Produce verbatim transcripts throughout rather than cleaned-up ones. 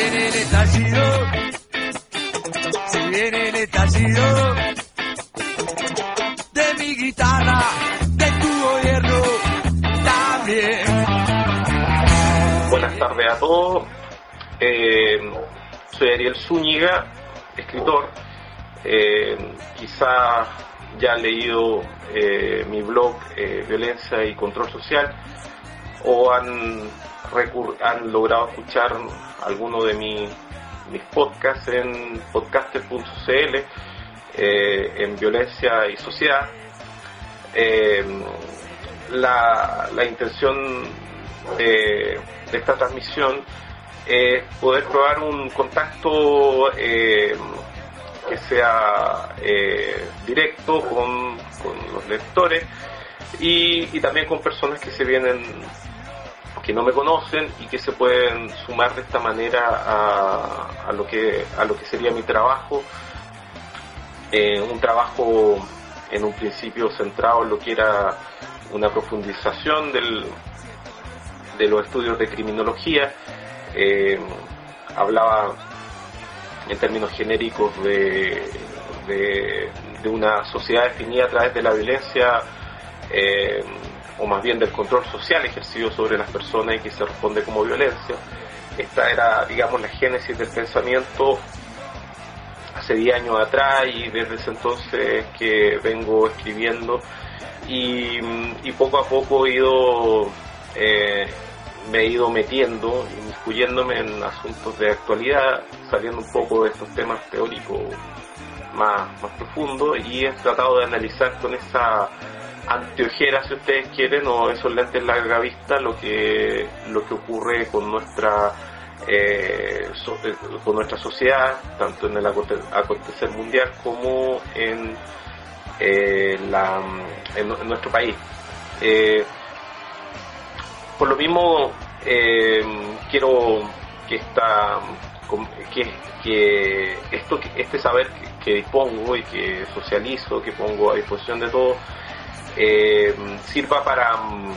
viene el estallido, se viene el estallido de mi guitarra, de tu gobierno también. Buenas tardes a todos. Eh, soy Ariel Zúñiga, escritor. Eh, quizá ya han leído eh, mi blog eh, Violencia y Control Social, o han, recur- han logrado escuchar alguno de mi, mis podcasts en podcaster punto c l, eh, en Violencia y Sociedad. Eh, la, la intención de, de esta transmisión es poder probar un contacto eh, que sea eh, directo con, con los lectores y, y también con personas que se vienen, que no me conocen y que se pueden sumar de esta manera a, a lo que a lo que sería mi trabajo, eh, un trabajo en un principio centrado en lo que era una profundización del, de los estudios de criminología. Eh, hablaba en términos genéricos de, de, de una sociedad definida a través de la violencia, eh, o más bien del control social ejercido sobre las personas y que se responde como violencia. Esta era, digamos, la génesis del pensamiento hace diez años atrás, y desde ese entonces que vengo escribiendo y, y poco a poco he ido eh, me he ido metiendo, inmiscuyéndome en asuntos de actualidad, saliendo un poco de estos temas teóricos más, más profundos, y he tratado de analizar con esa anteojera, si ustedes quieren, o esos lentes larga vista, lo que lo que ocurre con nuestra eh, so, eh, con nuestra sociedad, tanto en el acontecer mundial como en, eh, la, en, en nuestro país. Eh, por lo mismo, eh, quiero que esta que, que esto este saber que, que dispongo y que socializo, que pongo a disposición de todos, eh, sirva para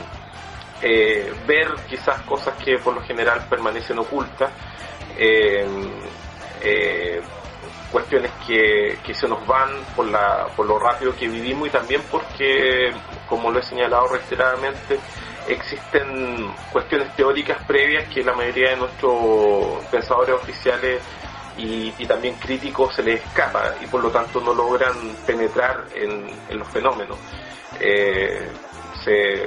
eh, ver quizás cosas que por lo general permanecen ocultas, eh, eh, cuestiones que, que se nos van por la por lo rápido que vivimos, y también porque, como lo he señalado reiteradamente, existen cuestiones teóricas previas que la mayoría de nuestros pensadores oficiales y, y también críticos se les escapa, y por lo tanto no logran penetrar en, en los fenómenos. Eh, se,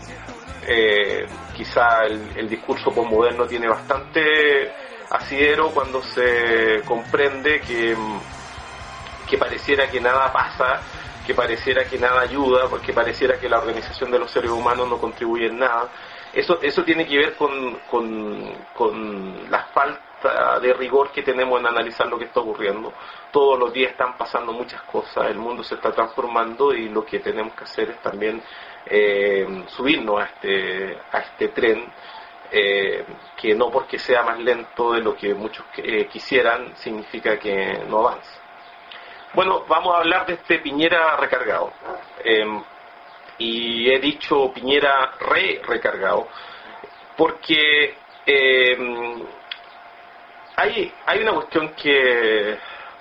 eh, quizá el, el discurso posmoderno tiene bastante asidero cuando se comprende que, que pareciera que nada pasa, que pareciera que nada ayuda, porque pareciera que la organización de los seres humanos no contribuye en nada. Eso eso tiene que ver con, con, con la falta de rigor que tenemos en analizar lo que está ocurriendo. Todos los días están pasando muchas cosas, el mundo se está transformando, y lo que tenemos que hacer es también eh, subirnos a este, a este tren, eh, que no porque sea más lento de lo que muchos eh, quisieran, significa que no avanza. Bueno, vamos a hablar de este Piñera recargado. Eh, y he dicho Piñera re-recargado porque eh, hay, hay una cuestión que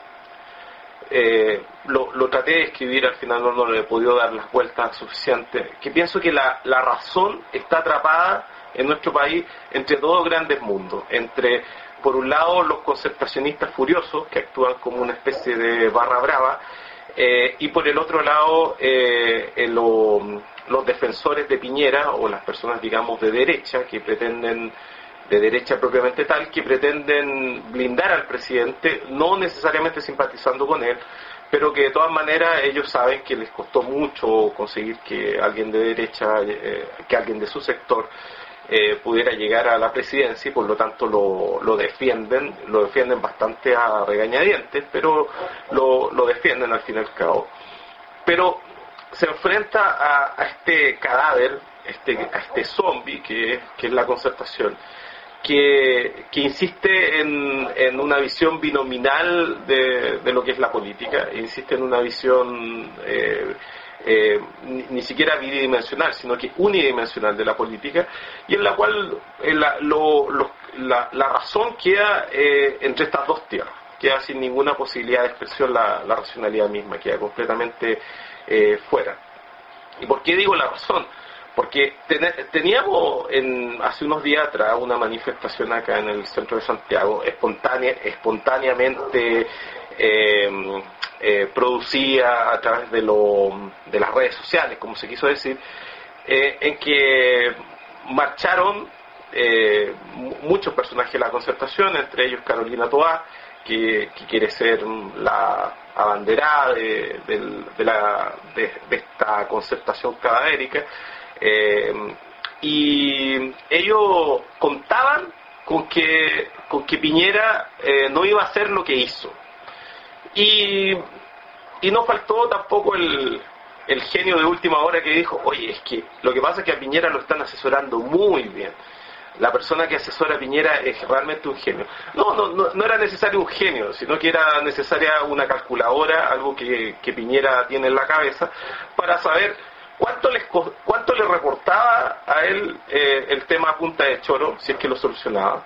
eh, lo, lo traté de escribir, al final no, no le he podido dar las vueltas suficientes, que pienso que la, la razón está atrapada en nuestro país entre dos grandes mundos, entre, por un lado, los concertacionistas furiosos, que actúan como una especie de barra brava, eh, y por el otro lado, eh, eh, lo, los defensores de Piñera, o las personas, digamos, de derecha, que pretenden, de derecha propiamente tal, que pretenden blindar al presidente, no necesariamente simpatizando con él, pero que de todas maneras ellos saben que les costó mucho conseguir que alguien de derecha, eh, que alguien de su sector, Eh, pudiera llegar a la presidencia, y por lo tanto lo, lo defienden, lo defienden bastante a regañadientes, pero lo, lo defienden al fin y al cabo. Pero se enfrenta a, a este cadáver, este, a este zombie que, que es la concertación, que, que insiste en, en una visión binominal de, de lo que es la política, insiste en una visión eh, Eh, ni, ni siquiera bidimensional, sino que unidimensional de la política, y en la cual en la, lo, lo, la, la razón queda eh, entre estas dos tierras, queda sin ninguna posibilidad de expresión la, la racionalidad misma, queda completamente eh, fuera. ¿Y por qué digo la razón? Porque ten, teníamos en, hace unos días atrás una manifestación acá en el centro de Santiago, espontánea, espontáneamente eh, eh, producida a través de, lo, de las redes sociales, como se quiso decir, eh, en que marcharon eh, muchos personajes de la concertación, entre ellos Carolina Toá, que, que quiere ser la abanderada de, de, de, la, de, de esta concertación cadavérica, eh, y ellos contaban con que, con que Piñera eh, no iba a hacer lo que hizo. Y, y no faltó tampoco el, el genio de última hora que dijo, oye, es que lo que pasa es que a Piñera lo están asesorando muy bien. La persona que asesora a Piñera es realmente un genio. No, no, no, no era necesario un genio, sino que era necesaria una calculadora, algo que, que Piñera tiene en la cabeza, para saber cuánto le, cuánto le reportaba a él eh, el tema Punta de Choro, si es que lo solucionaba,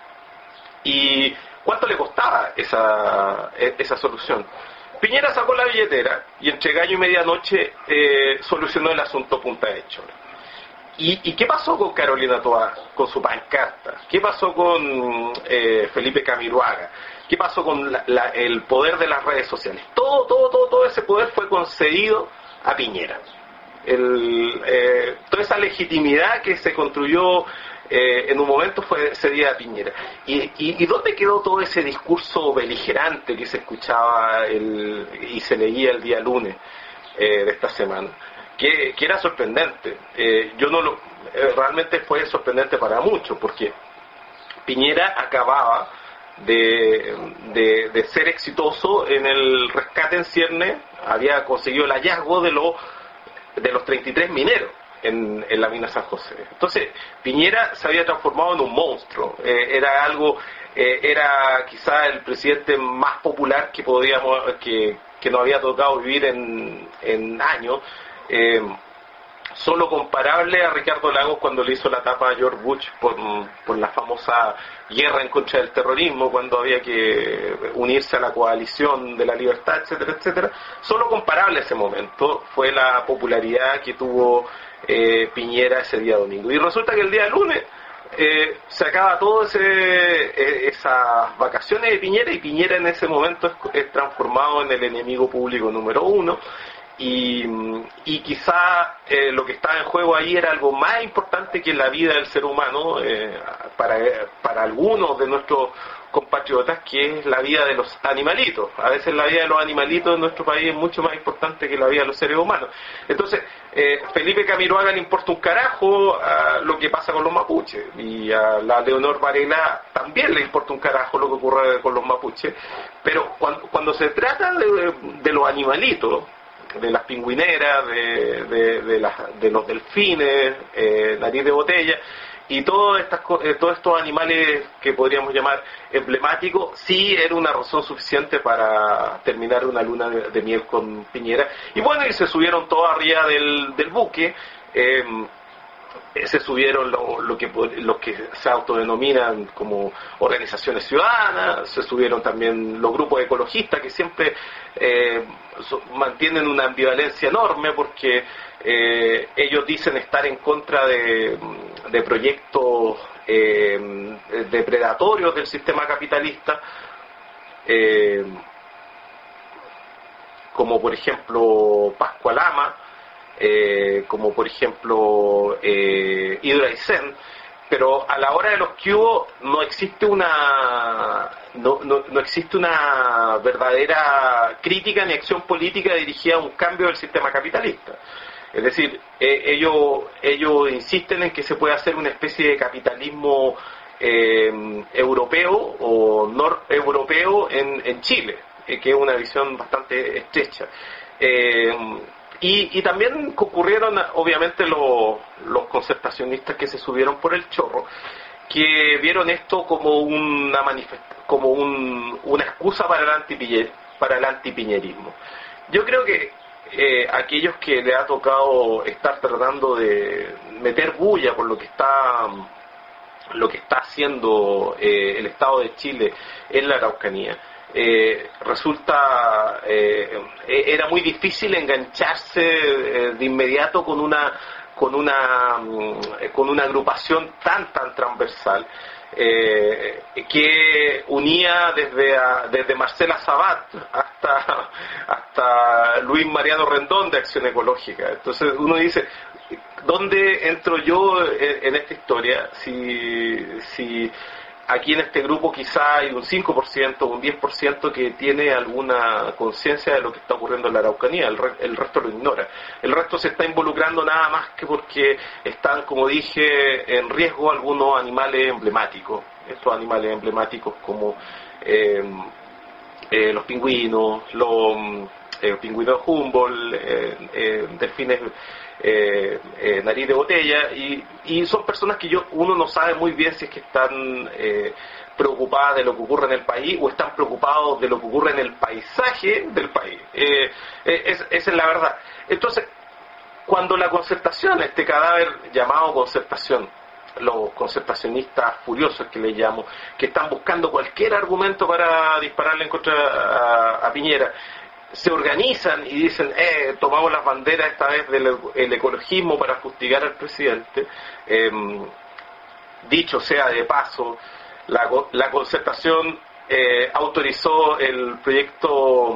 y cuánto le costaba esa, esa solución. Piñera sacó la billetera y entre gallo y medianoche eh, solucionó el asunto Punta de Choro. ¿Y, ¿Y qué pasó con Carolina Toá, con su pancarta? ¿Qué pasó con eh, Felipe Camiroaga? ¿Qué pasó con la, la, el poder de las redes sociales? Todo, todo, todo, todo ese poder fue concedido a Piñera. El, eh, toda esa legitimidad que se construyó eh, en un momento fue cedida a Piñera. ¿Y, y, y dónde quedó todo ese discurso beligerante que se escuchaba el, y se leía el día lunes eh, de esta semana? Que, que era sorprendente. Eh, yo no lo, eh, realmente fue sorprendente para muchos, porque Piñera acababa de, de, de ser exitoso en el rescate en cierne, había conseguido el hallazgo de los de los treinta y tres mineros en, en la mina San José. Entonces Piñera se había transformado en un monstruo, eh, era algo, eh, era quizá el presidente más popular que podíamos, que, que nos había tocado vivir en, en años. Eh, solo comparable a Ricardo Lagos cuando le hizo la tapa a George Bush por, por la famosa guerra en contra del terrorismo, cuando había que unirse a la coalición de la libertad, etcétera, etcétera. Solo comparable a ese momento fue la popularidad que tuvo eh, Piñera ese día domingo. Y resulta que el día lunes eh, se acaba todo ese eh, esas vacaciones de Piñera, y Piñera en ese momento es, es transformado en el enemigo público número uno. Y, y quizá eh, lo que estaba en juego ahí era algo más importante que la vida del ser humano eh, para, para algunos de nuestros compatriotas, que es la vida de los animalitos. A veces la vida de los animalitos en nuestro país es mucho más importante que la vida de los seres humanos. Entonces, eh, Felipe Camiroaga le importa un carajo a lo que pasa con los mapuches, y a la Leonor Varela también le importa un carajo lo que ocurre con los mapuches, pero cuando, cuando se trata de, de los animalitos, de las pingüineras, de, de, de, las, de los delfines, eh, nariz de botella, y todos, estas, eh, todos estos animales que podríamos llamar emblemáticos, sí era una razón suficiente para terminar una luna de, de miel con Piñera. Y bueno, y se subieron todos arriba del, del buque, eh, se subieron lo, lo que los que se autodenominan como organizaciones ciudadanas, se subieron también los grupos ecologistas, que siempre eh, so, mantienen una ambivalencia enorme, porque eh, ellos dicen estar en contra de, de proyectos eh, depredatorios del sistema capitalista, eh, como por ejemplo Pascualama, Eh, como por ejemplo eh, Hidroaicén, pero a la hora de los que hubo no existe una no, no, no existe una verdadera crítica ni acción política dirigida a un cambio del sistema capitalista. Es decir, eh, ellos ellos insisten en que se puede hacer una especie de capitalismo eh, europeo o noreuropeo en, en Chile, eh, que es una visión bastante estrecha. Eh, Y, y también concurrieron obviamente los, los concertacionistas que se subieron por el chorro, que vieron esto como una manifest- como un, una excusa para el antipiñer, para el antipiñerismo. Yo creo que eh, aquellos que le ha tocado estar tratando de meter bulla por lo que está lo que está haciendo eh, el Estado de Chile en la Araucanía, eh, resulta eh, era muy difícil engancharse eh, de inmediato con una con una con una agrupación tan tan transversal eh, que unía desde a, desde Marcela Sabat hasta hasta Luis Mariano Rendón de Acción Ecológica. Entonces uno dice, ¿dónde entro yo en, en esta historia? Si si aquí en este grupo quizá hay un cinco por ciento, un diez por ciento que tiene alguna conciencia de lo que está ocurriendo en la Araucanía, el, re, el resto lo ignora. El resto se está involucrando nada más que porque están, como dije, en riesgo algunos animales emblemáticos. Estos animales emblemáticos como eh, eh, los pingüinos, los eh, pingüinos Humboldt, eh, eh, delfines Eh, eh, nariz de botella, y, y son personas que yo uno no sabe muy bien si es que están eh, preocupadas de lo que ocurre en el país o están preocupados de lo que ocurre en el paisaje del país. Eh, eh, es, esa es la verdad. Entonces, cuando la concertación, este cadáver llamado concertación, los concertacionistas furiosos que le llamo, que están buscando cualquier argumento para dispararle en contra a, a Piñera, se organizan y dicen, eh, tomamos las banderas esta vez del el ecologismo para fustigar al presidente. Eh, dicho sea de paso, la, la concertación eh, autorizó el proyecto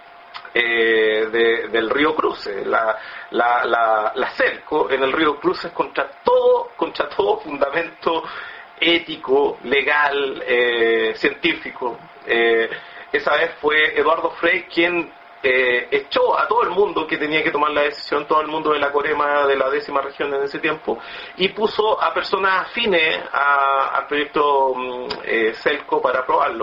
eh, de, del Río Cruces, la, la, la, la CELCO en el Río Cruces contra todo, contra todo fundamento ético, legal, eh, científico. Eh, esa vez fue Eduardo Frei quien Eh, echó a todo el mundo que tenía que tomar la decisión, todo el mundo de la Corema de la décima región en ese tiempo, y puso a personas afines a, al proyecto eh, CELCO para aprobarlo.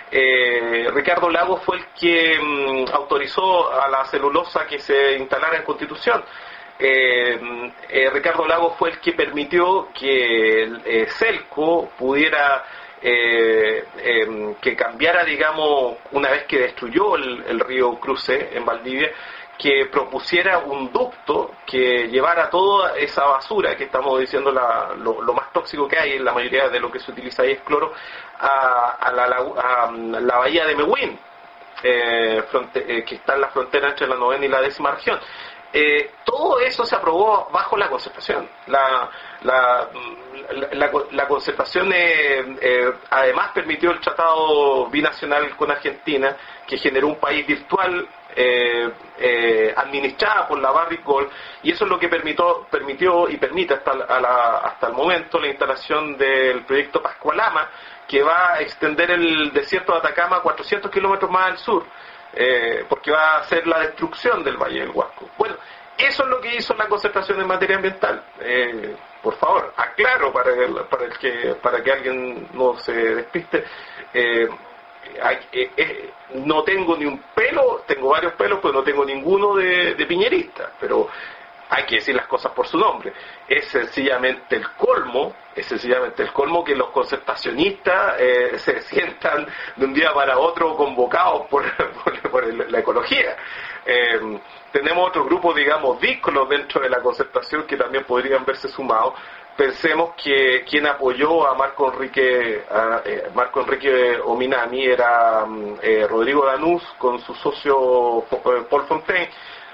Eh, Ricardo Lagos fue el que um, autorizó a la celulosa que se instalara en Constitución. Eh, eh, Ricardo Lagos fue el que permitió que el eh, CELCO pudiera Eh, eh, que cambiara, digamos, una vez que destruyó el, el río Cruces en Valdivia, que propusiera un ducto que llevara toda esa basura que estamos diciendo la, lo, lo más tóxico que hay en la mayoría de lo que se utiliza ahí es cloro, a, a, la, a la bahía de Mewin, eh, fronte, eh, que está en la frontera entre la novena y la décima región. Eh, todo eso se aprobó bajo la concertación. La, la, la, la, la concertación eh, eh, además permitió el tratado binacional con Argentina, que generó un país virtual eh, eh, administrada por la Barrick Gold, y eso es lo que permitió, permitió y permite hasta, a la, hasta el momento la instalación del proyecto Pascualama, que va a extender el desierto de Atacama a cuatrocientos kilómetros más al sur. Eh, porque va a ser la destrucción del Valle del Huasco. Bueno, eso es lo que hizo la concertación en materia ambiental. Eh, por favor, aclaro para que, para el que para que alguien no se despiste. Eh, hay, eh, eh, no tengo ni un pelo, tengo varios pelos, pero no tengo ninguno de, de piñerista. Pero hay que decir las cosas por su nombre. Es sencillamente el colmo, es sencillamente el colmo que los concertacionistas eh, se sientan de un día para otro convocados por, por, por el, la ecología. Eh, tenemos otros grupos, digamos, díscolos dentro de la concertación que también podrían verse sumados. Pensemos que quien apoyó a Marco Enrique a, eh, Marco Enrique Ominami era eh, Rodrigo Danús con su socio Paul Fontaine,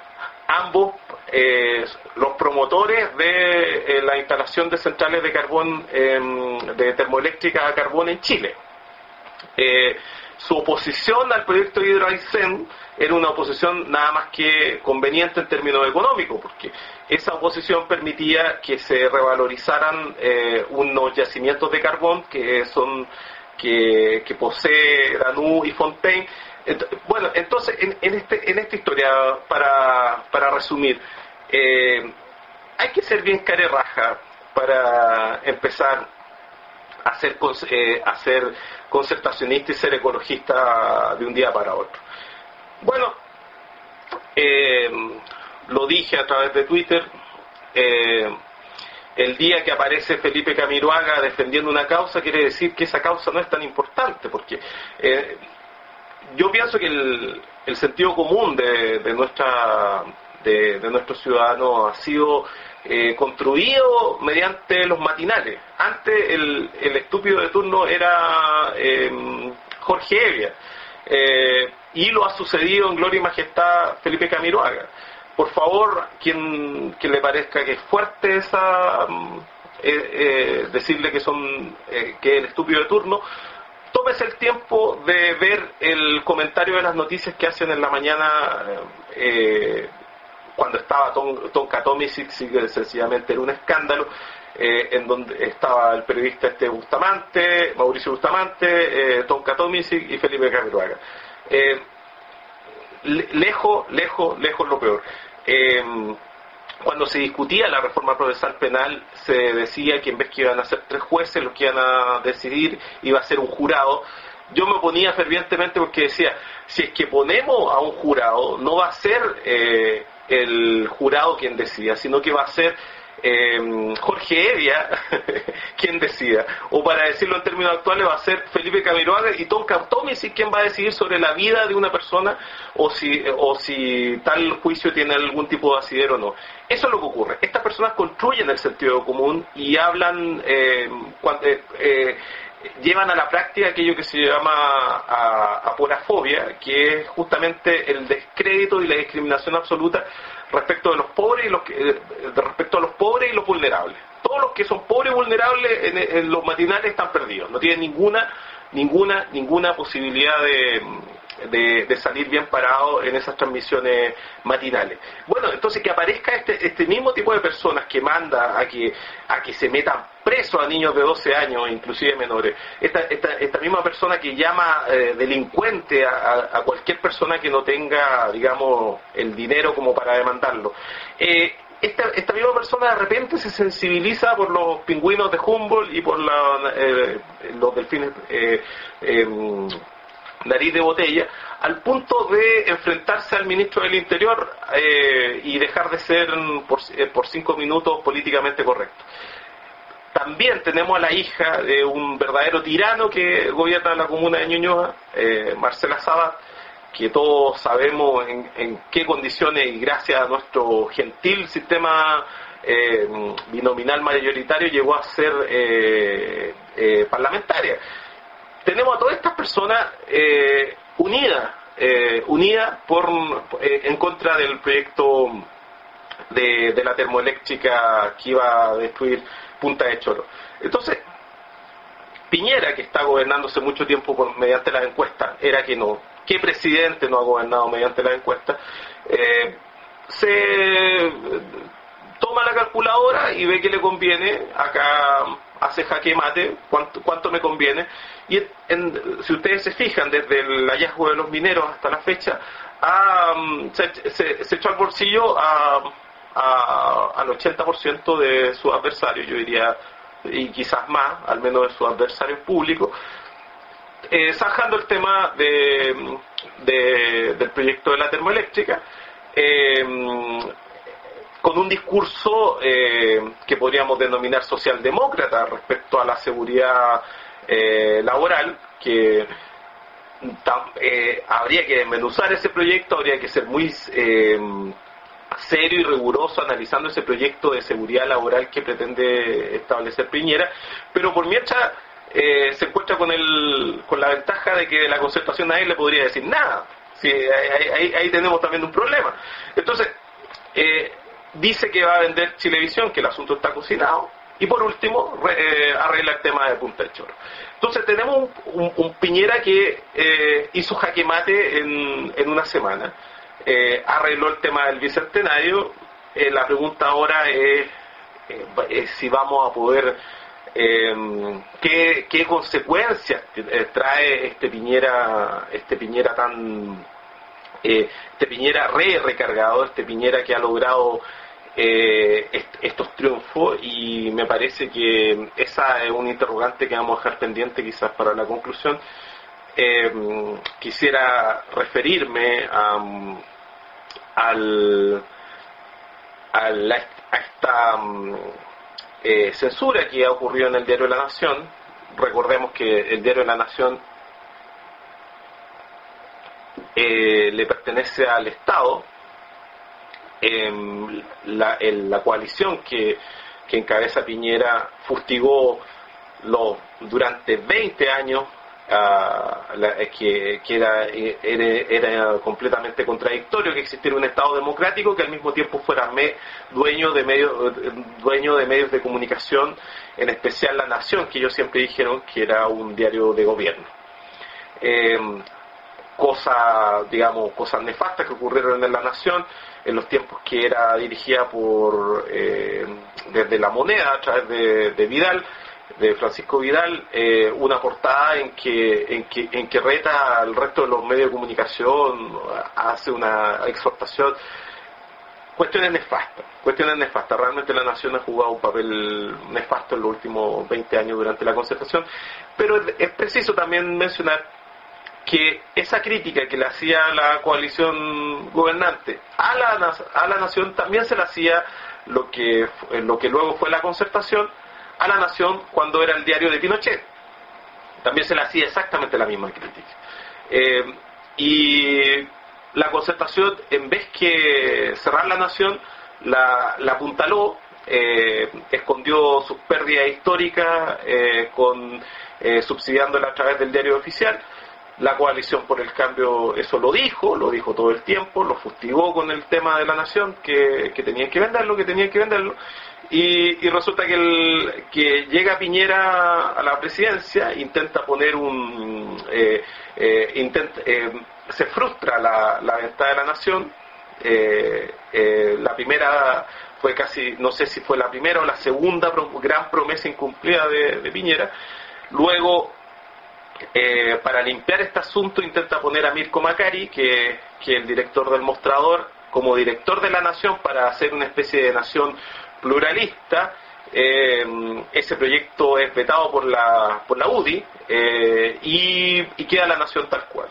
ambos eh, los promotores de eh, la instalación de centrales de carbón, eh, de termoeléctrica a carbón en Chile. Eh, su oposición al proyecto Hidro Aysén era una oposición nada más que conveniente en términos económicos, porque esa oposición permitía que se revalorizaran eh, unos yacimientos de carbón que son que, que posee Danús y Fontaine. Bueno, entonces en, en, este, en esta historia, para, para resumir, eh, hay que ser bien carerraja para empezar a ser, eh, a ser concertacionista y ser ecologista de un día para otro. Bueno, eh, lo dije a través de Twitter, eh, el día que aparece Felipe Camiroaga defendiendo una causa quiere decir que esa causa no es tan importante, porque eh, yo pienso que el, el sentido común de, de nuestra de, de nuestros ciudadanos ha sido eh, construido mediante los matinales. Antes el, el estúpido de turno era eh, Jorge Evia, eh, y lo ha sucedido en gloria y majestad Felipe Camiroaga. Por favor, quien, quien le parezca que es fuerte esa eh, eh, decirle que son eh, que el estúpido de turno, tómese el tiempo de ver el comentario de las noticias que hacen en la mañana eh, cuando estaba Tom, Tonka Tomisic, sencillamente era un escándalo, eh, en donde estaba el periodista este Bustamante, Mauricio Bustamante, eh, Tonka Tomisic y Felipe Camiroaga. Eh, lejos, lejos, lejos lo peor. Eh, cuando se discutía la reforma procesal penal, se decía que en vez que iban a ser tres jueces, los que iban a decidir iba a ser un jurado. Yo me oponía fervientemente porque decía, si es que ponemos a un jurado, no va a ser eh, el jurado quien decida, sino que va a ser eh, Jorge Evia quien decida, o para decirlo en términos actuales va a ser Felipe Camiroaga y Tonka Tomisic quien va a decidir sobre la vida de una persona o si, o si tal juicio tiene algún tipo de asidero o no. Eso es lo que ocurre. Estas personas construyen el sentido común y hablan eh, cuando, eh, eh, llevan a la práctica aquello que se llama a, aporafobia, que es justamente el descrédito y la discriminación absoluta respecto de los pobres y los que, respecto a los pobres y los vulnerables. Todos los que son pobres y vulnerables en, en los matinales están perdidos, no tienen ninguna ninguna ninguna posibilidad de, de, de salir bien parados en esas transmisiones matinales. Bueno, entonces que aparezca este este mismo tipo de personas que manda a que a que se metan presos a niños de doce años, inclusive menores, esta esta, esta misma persona que llama eh, delincuente a, a cualquier persona que no tenga, digamos, el dinero como para demandarlo. Eh, Esta, esta misma persona de repente se sensibiliza por los pingüinos de Humboldt y por la, eh, los delfines eh, eh, nariz de botella, al punto de enfrentarse al ministro del Interior eh, y dejar de ser por, eh, por cinco minutos políticamente correcto. También tenemos a la hija de un verdadero tirano que gobierna la comuna de Ñuñoa, eh, Marcela Sabat, que todos sabemos en, en qué condiciones y gracias a nuestro gentil sistema eh, binominal mayoritario llegó a ser eh, eh, parlamentaria. Tenemos a todas estas personas eh, unidas, eh, unidas por eh, en contra del proyecto de, de la termoeléctrica que iba a destruir Punta de Choro. Entonces, Piñera, que está gobernándose mucho tiempo por, mediante las encuestas, era que no. ¿Qué presidente no ha gobernado mediante las encuestas? Eh, se toma la calculadora y ve que le conviene, acá hace jaque mate, cuánto, cuánto me conviene, y en, si ustedes se fijan, desde el hallazgo de los mineros hasta la fecha, a, se, se, se echó al bolsillo a, a, al ochenta por ciento de sus adversarios, yo diría, y quizás más, al menos de sus adversarios públicos, eh, zanjando el tema de, de, del proyecto de la termoeléctrica, eh, con un discurso eh, que podríamos denominar socialdemócrata respecto a la seguridad eh, laboral, que eh, habría que desmenuzar ese proyecto, habría que ser muy eh, serio y riguroso analizando ese proyecto de seguridad laboral que pretende establecer Piñera, pero por mientras eh, se encuentra con el con la ventaja de que de la concertación nadie le podría decir nada. Sí, ahí, ahí, ahí tenemos también un problema. Entonces, eh, dice que va a vender Chilevisión, que el asunto está cocinado, y por último re, eh, arregla el tema de Punta del Choro. Entonces tenemos un, un, un Piñera que eh, hizo jaque mate en, en una semana, eh, arregló el tema del bicentenario. Eh, la pregunta ahora es, eh, es si vamos a poder, eh, qué, qué consecuencias trae este Piñera, este Piñera tan eh, este Piñera re recargado, este Piñera que ha logrado Eh, est- estos triunfos, y me parece que esa es un interrogante que vamos a dejar pendiente quizás para la conclusión. Eh, quisiera referirme a, al, a, la, a esta eh, censura que ha ocurrido en el Diario de la Nación. Recordemos que el Diario de la Nación eh, le pertenece al Estado, eh, la, el, la coalición que, que encabeza Piñera fustigó los, durante veinte años, uh, la, que, que era, era, era completamente contradictorio que existiera un Estado democrático que al mismo tiempo fuera me, dueño, de medios, dueño de medios de comunicación, en especial La Nación, que ellos siempre dijeron que era un diario de gobierno. Eh, cosas, digamos, cosas nefastas que ocurrieron en La Nación en los tiempos que era dirigida por eh, desde La Moneda a través de, de Vidal, de Francisco Vidal, eh, una portada en que, en que en que reta al resto de los medios de comunicación, hace una exhortación, cuestiones nefastas, cuestiones nefastas. Realmente La Nación ha jugado un papel nefasto en los últimos veinte años durante la concertación, pero es, es preciso también mencionar que esa crítica que le hacía la coalición gobernante a la, a la Nación también se le hacía lo que, lo que luego fue la concertación a La Nación cuando era el diario de Pinochet. También se le hacía exactamente la misma crítica. Eh, y la concertación, en vez que cerrar La Nación, la, la apuntaló, eh, escondió sus pérdidas históricas eh, con, eh, subsidiándola a través del diario oficial. La coalición por el cambio eso lo dijo, lo dijo todo el tiempo, lo fustigó con el tema de La Nación, que, que tenían que venderlo, que tenían que venderlo, y, y resulta que, el, que llega Piñera a la presidencia, intenta poner un... Eh, eh, intenta, eh, se frustra la, la venta de La Nación, eh, eh, la primera fue casi, no sé si fue la primera o la segunda pro, gran promesa incumplida de, de Piñera. Luego, Eh, para limpiar este asunto intenta poner a Mirko Macari, que, que es el director del Mostrador, como director de La Nación para hacer una especie de nación pluralista. Eh, ese proyecto es vetado por la, por la U D I eh, y, y queda La Nación tal cual.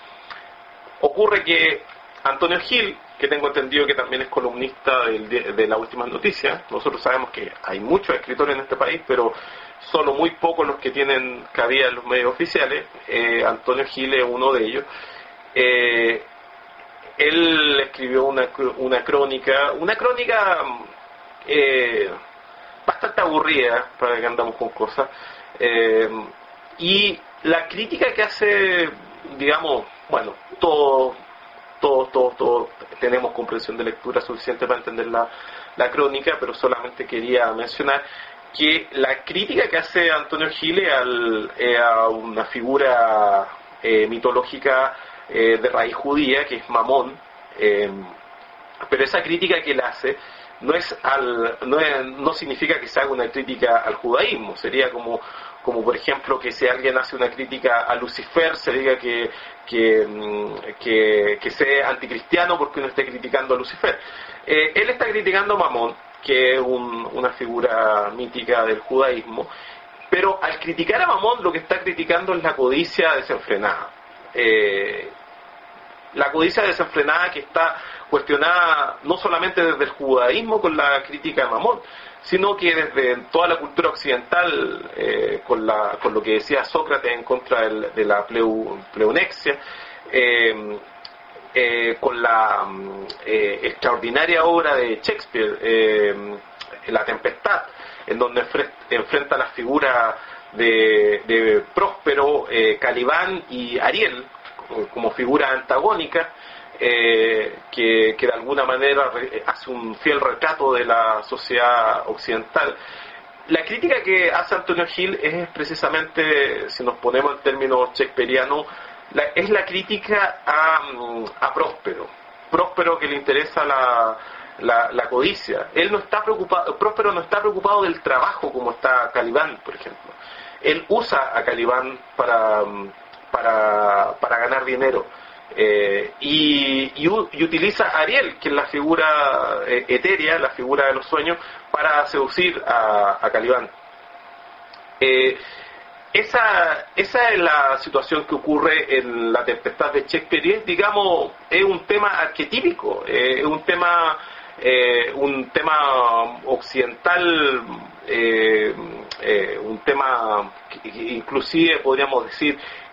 Ocurre que Antonio Gil, que tengo entendido que también es columnista del, de, de las últimas noticias, nosotros sabemos que hay muchos escritores en este país, pero solo muy pocos los que tienen cabida en los medios oficiales. eh, Antonio Gil es uno de ellos. Eh, él escribió una, una crónica, una crónica eh, bastante aburrida, para que andamos con cosas, eh, y la crítica que hace, digamos, bueno, todos, todos, todos, todos tenemos comprensión de lectura suficiente para entender la, la crónica, pero solamente quería mencionar que la crítica que hace Antonio Gil al, eh, a una figura eh, mitológica eh, de raíz judía, que es Mamón, eh, pero esa crítica que él hace no es al, no, es, no significa que se haga una crítica al judaísmo. Sería como, como por ejemplo que si alguien hace una crítica a Lucifer, se diga que, que, que, que sea anticristiano porque uno esté criticando a Lucifer. Eh, él está criticando a Mamón, que es un, una figura mítica del judaísmo, pero al criticar a Mamón lo que está criticando es la codicia desenfrenada. Eh, la codicia desenfrenada que está cuestionada no solamente desde el judaísmo con la crítica de Mamón, sino que desde toda la cultura occidental, eh, con, la, con lo que decía Sócrates en contra del, de la pleu, pleonexia, eh, Eh, con la eh, extraordinaria obra de Shakespeare, eh, La Tempestad, en donde enfrenta las figuras de, de Próspero, eh, Calibán y Ariel como figuras antagónicas, eh, que, que de alguna manera hace un fiel retrato de la sociedad occidental. La crítica que hace Antonio Gil es precisamente, si nos ponemos en términos shakespearianos, La, es la crítica a, a Próspero. Próspero que le interesa la, la, la codicia. Él no está preocupado, Próspero no está preocupado del trabajo como está Calibán, por ejemplo. Él usa a Calibán para, para, para ganar dinero. Eh, y, y, y utiliza a Ariel, que es la figura eh, etérea, la figura de los sueños, para seducir a, a Calibán. Eh, Esa, esa es la situación que ocurre en La Tempestad de Shakespeare, y es, digamos, es un tema arquetípico, eh, es un tema, eh, un tema occidental, eh, eh, un tema que inclusive podríamos decir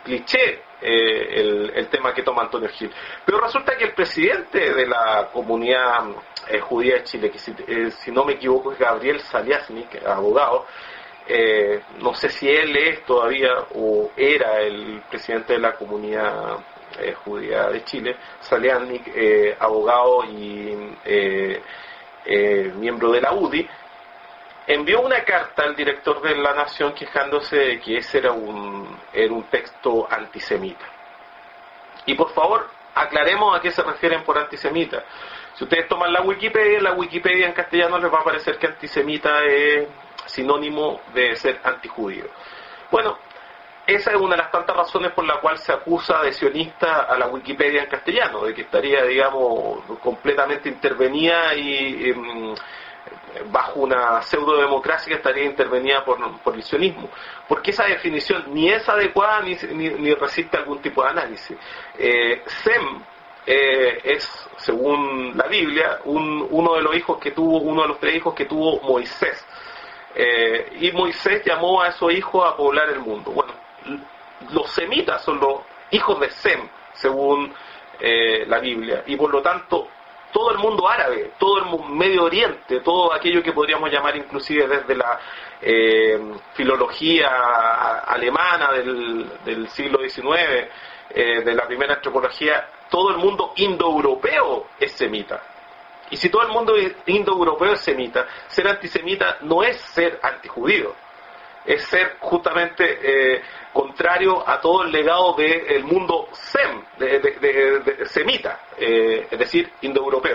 cliché eh, el, el tema que toma Antonio Gil. Pero resulta que el presidente de la comunidad eh, judía de Chile, que si, eh, si no me equivoco es Gabriel Saliasnik, abogado, eh, no sé si él es todavía o era el presidente de la comunidad eh, judía de Chile, Saliasnik, eh, abogado y eh, eh, miembro de la U D I, envió una carta al director de La Nación quejándose de que ese era un, era un texto antisemita. Y por favor, aclaremos a qué se refieren por antisemita. Si ustedes toman la Wikipedia, la Wikipedia en castellano les va a parecer que antisemita es sinónimo de ser antijudío. Bueno, esa es una de las tantas razones por la cual se acusa de sionista a la Wikipedia en castellano, de que estaría, digamos, completamente intervenida y... y bajo una pseudo-democracia que estaría intervenida por, por el sionismo, porque esa definición ni es adecuada ni, ni, ni resiste algún tipo de análisis. Eh, Sem eh, es, según la Biblia, un, uno de los hijos que tuvo, uno de los tres hijos que tuvo Moisés, eh, y Moisés llamó a esos hijos a poblar el mundo. Bueno, los semitas son los hijos de Sem, según eh, la Biblia, y por lo tanto todo el mundo árabe, todo el Medio Oriente, todo aquello que podríamos llamar inclusive desde la eh, filología alemana del, del siglo diecinueve, eh, de la primera antropología, todo el mundo indoeuropeo es semita. Y si todo el mundo indoeuropeo es semita, ser antisemita no es ser antijudío, es ser justamente eh, contrario a todo el legado del mundo sem, de, de, de, de semita, eh, es decir, indoeuropeo.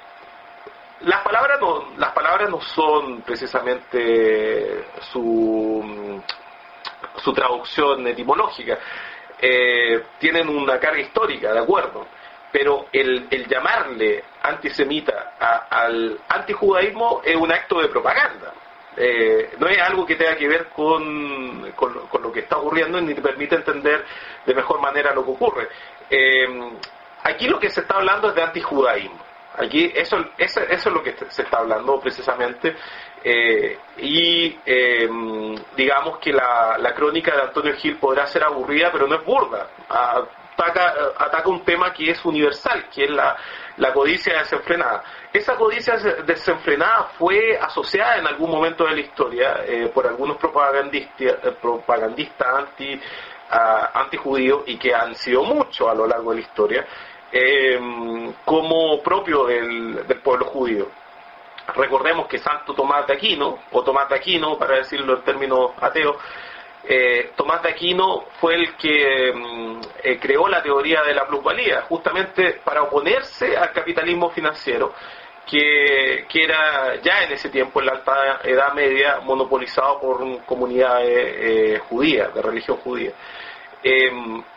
Las palabras no, las palabras no son precisamente su, su traducción etimológica, eh, tienen una carga histórica, de acuerdo, pero el, el llamarle antisemita a, al antijudaísmo es un acto de propaganda. Eh, no es algo que tenga que ver con, con, con lo que está ocurriendo ni te permite entender de mejor manera lo que ocurre. Eh, aquí lo que se está hablando es de antijudaísmo. Aquí eso, eso, eso es lo que se está hablando precisamente. Eh, y eh, digamos que la, la crónica de Antonio Gil podrá ser aburrida, pero no es burda. Ataca, ataca un tema que es universal, que es la, la codicia desenfrenada. Esa codicia desenfrenada fue asociada en algún momento de la historia eh, por algunos propagandistas, propagandistas anti, uh, antijudíos, y que han sido muchos a lo largo de la historia, eh, como propio del, del pueblo judío. Recordemos que Santo Tomás de Aquino, o Tomás de Aquino, para decirlo en términos ateos, Eh, Tomás de Aquino fue el que eh, creó la teoría de la plusvalía, justamente para oponerse al capitalismo financiero, que, que era ya en ese tiempo, en la Alta Edad Media, monopolizado por comunidades eh, judías, de religión judía. Eh,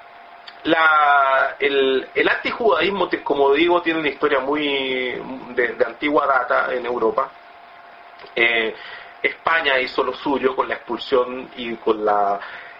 la, el, el antijudaísmo, como digo, tiene una historia muy de, de antigua data en Europa. Eh, España hizo lo suyo con la expulsión y con la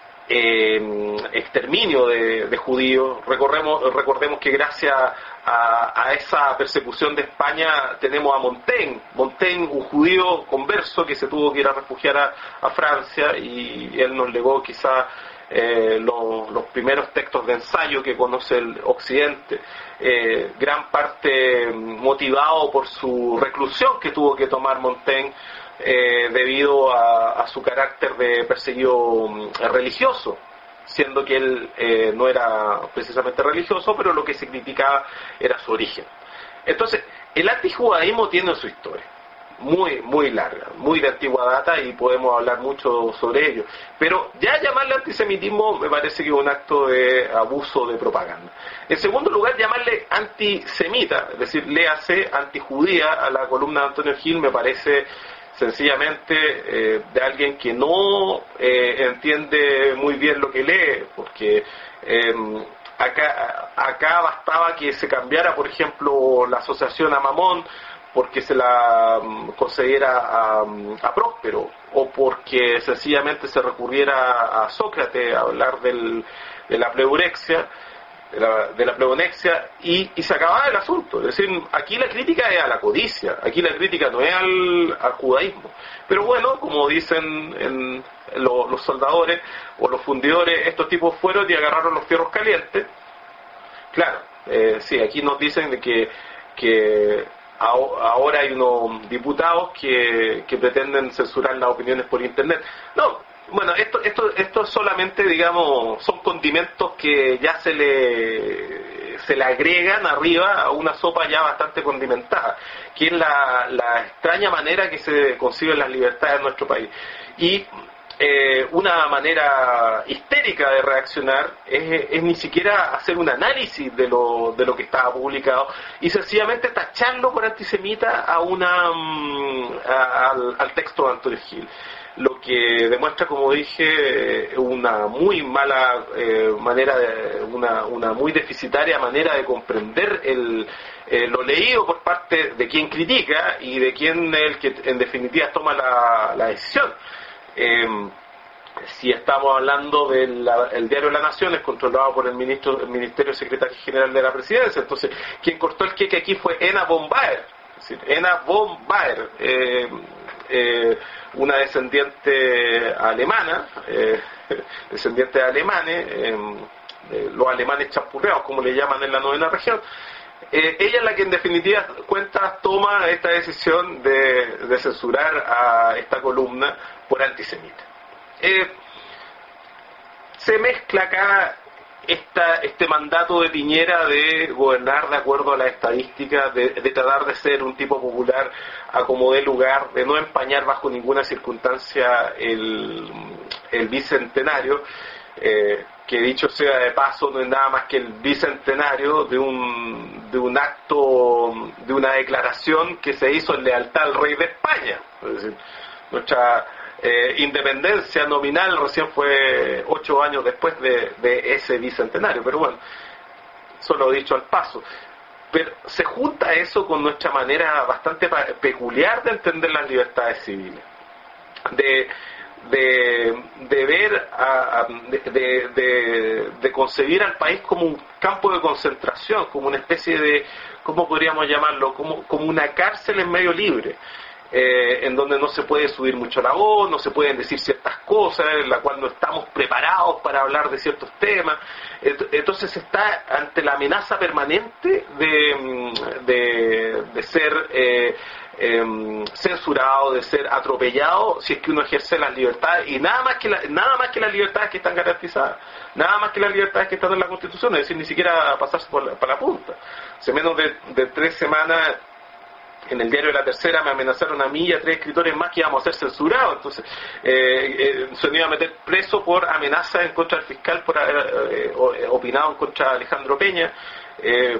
eh, exterminio de, de judíos. Recordemos, recordemos que gracias a, a esa persecución de España tenemos a Montaigne, Montaigne, un judío converso que se tuvo que ir a refugiar a, a Francia, y él nos legó quizá eh, los, los primeros textos de ensayo que conoce el Occidente, eh, gran parte motivado por su reclusión que tuvo que tomar Montaigne, Eh, debido a, a su carácter de perseguido eh, religioso, siendo que él eh, no era precisamente religioso, pero lo que significaba era su origen. Entonces, el antijudaísmo tiene su historia muy muy larga, muy de antigua data, y podemos hablar mucho sobre ello, pero ya llamarle antisemitismo me parece que es un acto de abuso de propaganda. En segundo lugar, llamarle antisemita, es decir, léase antijudía a la columna de Antonio Gil, me parece sencillamente eh, de alguien que no eh, entiende muy bien lo que lee, porque eh, acá, acá bastaba que se cambiara, por ejemplo, la asociación a Mamón, porque se la um, concediera a, a Próspero, o porque sencillamente se recurriera a Sócrates a hablar del, de la pleurexia, de la, de la pleonexia, y, y se acababa el asunto. Es decir, aquí la crítica es a la codicia, aquí la crítica no es al, al judaísmo. Pero bueno, como dicen en, en lo, los soldadores o los fundidores, estos tipos fueron y agarraron los fierros calientes. Claro, eh, sí, aquí nos dicen de que, que ahora hay unos diputados que, que pretenden censurar las opiniones por internet. No, bueno, esto, esto, esto solamente, digamos, son condimentos que ya se le, se le agregan arriba a una sopa ya bastante condimentada, que es la, la extraña manera que se conciben las libertades en nuestro país. Y eh, una manera histérica de reaccionar es, es ni siquiera hacer un análisis de lo, de lo que estaba publicado y sencillamente tacharlo por antisemita a una, a, al, al texto de Antonio Gil. Lo que demuestra, como dije, una muy mala eh, manera, de, una, una muy deficitaria manera de comprender el, eh, lo leído por parte de quien critica y de quien el que en definitiva toma la, la decisión. Eh, si estamos hablando del el diario La Nación, es controlado por el ministro, el Ministerio Secretario General de la Presidencia, entonces quien cortó el queque aquí fue Ena von Baer, es decir, Ena von Baer, eh, eh, una descendiente alemana, eh, descendiente de alemanes, eh, eh, los alemanes champurreados, como le llaman en la novena región. Eh, ella es la que en definitiva cuenta toma esta decisión de, de censurar a esta columna por antisemita. Eh, se mezcla acá esta, este mandato de Piñera de gobernar de acuerdo a las estadísticas, de, de tratar de ser un tipo popular a como dé lugar, de no empañar bajo ninguna circunstancia el, el bicentenario, eh, que dicho sea de paso no es nada más que el bicentenario de un, de un acto, de una declaración que se hizo en lealtad al rey de España. Es decir, nuestra eh, independencia nominal recién fue ocho años después de, de ese bicentenario, pero bueno, solo dicho al paso. Pero se junta eso con nuestra manera bastante peculiar de entender las libertades civiles, de, de, de ver, a, de, de, de, de concebir al país como un campo de concentración, como una especie de, ¿cómo podríamos llamarlo? Como, como una cárcel en medio libre. Eh, en donde no se puede subir mucho la voz, no se pueden decir ciertas cosas, en la cual no estamos preparados para hablar de ciertos temas. Entonces está ante la amenaza permanente de, de, de ser eh, eh, censurado, de ser atropellado, si es que uno ejerce las libertades, y nada más que la, nada más que las libertades que están garantizadas, nada más que las libertades que están en la Constitución, es decir, ni siquiera pasarse por la, por la punta. Hace menos de, de tres semanas en el diario de La Tercera me amenazaron a mí y a tres escritores más que íbamos a ser censurados, entonces eh, eh, se nos iba a meter preso por amenaza en contra del fiscal por haber eh, opinado en contra de Alejandro Peña, eh,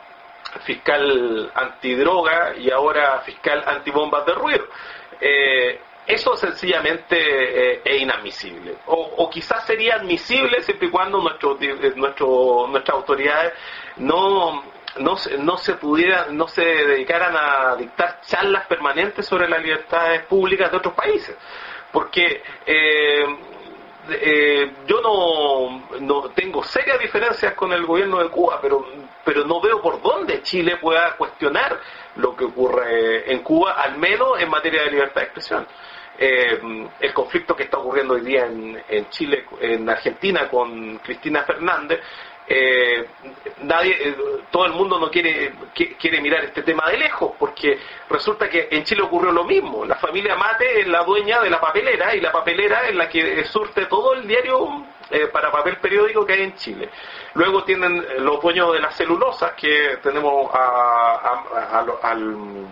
fiscal antidroga y ahora fiscal antibombas de ruido. Eh, eso sencillamente eh, es inadmisible, o, o quizás sería admisible siempre y cuando nuestro, nuestro, nuestras autoridades no No se, no se pudiera, no se dedicaran a dictar charlas permanentes sobre las libertades públicas de otros países, porque eh, eh, yo no, no tengo serias diferencias con el gobierno de Cuba, pero pero no veo por dónde Chile pueda cuestionar lo que ocurre en Cuba, al menos en materia de libertad de expresión. Eh, el conflicto que está ocurriendo hoy día en, en Chile, en Argentina con Cristina Fernández, Eh, nadie, eh, todo el mundo no quiere que, quiere mirar este tema de lejos, porque resulta que en Chile ocurrió lo mismo. La familia Mate es la dueña de la papelera, y la papelera es la que surte todo el diario eh, para papel periódico que hay en Chile. Luego tienen los dueños de las celulosas, que tenemos a, a, a, a, al,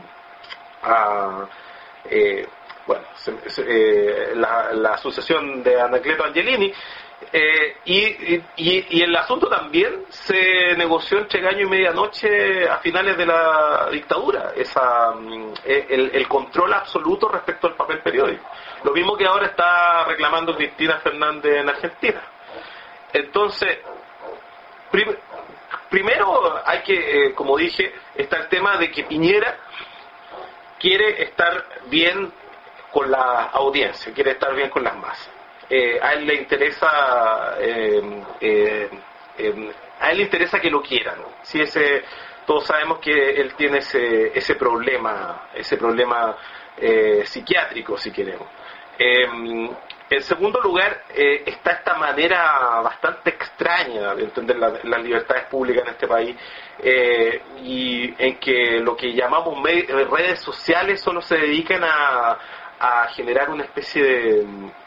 a eh, bueno, se, se, eh, la, la asociación de Anacleto Angelini. Eh, y, y, y el asunto también se negoció entre gallo y medianoche a finales de la dictadura, esa, el, el control absoluto respecto al papel periódico, lo mismo que ahora está reclamando Cristina Fernández en Argentina. Entonces, prim, primero hay que, eh, como dije, está el tema de que Piñera quiere estar bien con la audiencia, quiere estar bien con las masas. Eh, a él le interesa eh, eh, eh, a él le interesa que lo quieran. Si ese, todos sabemos que él tiene ese, ese problema, ese problema eh, psiquiátrico, si queremos. Eh, en segundo lugar, eh, está esta manera bastante extraña de entender la, las libertades públicas en este país, eh, y en que lo que llamamos med- redes sociales solo se dedican a, a generar una especie de,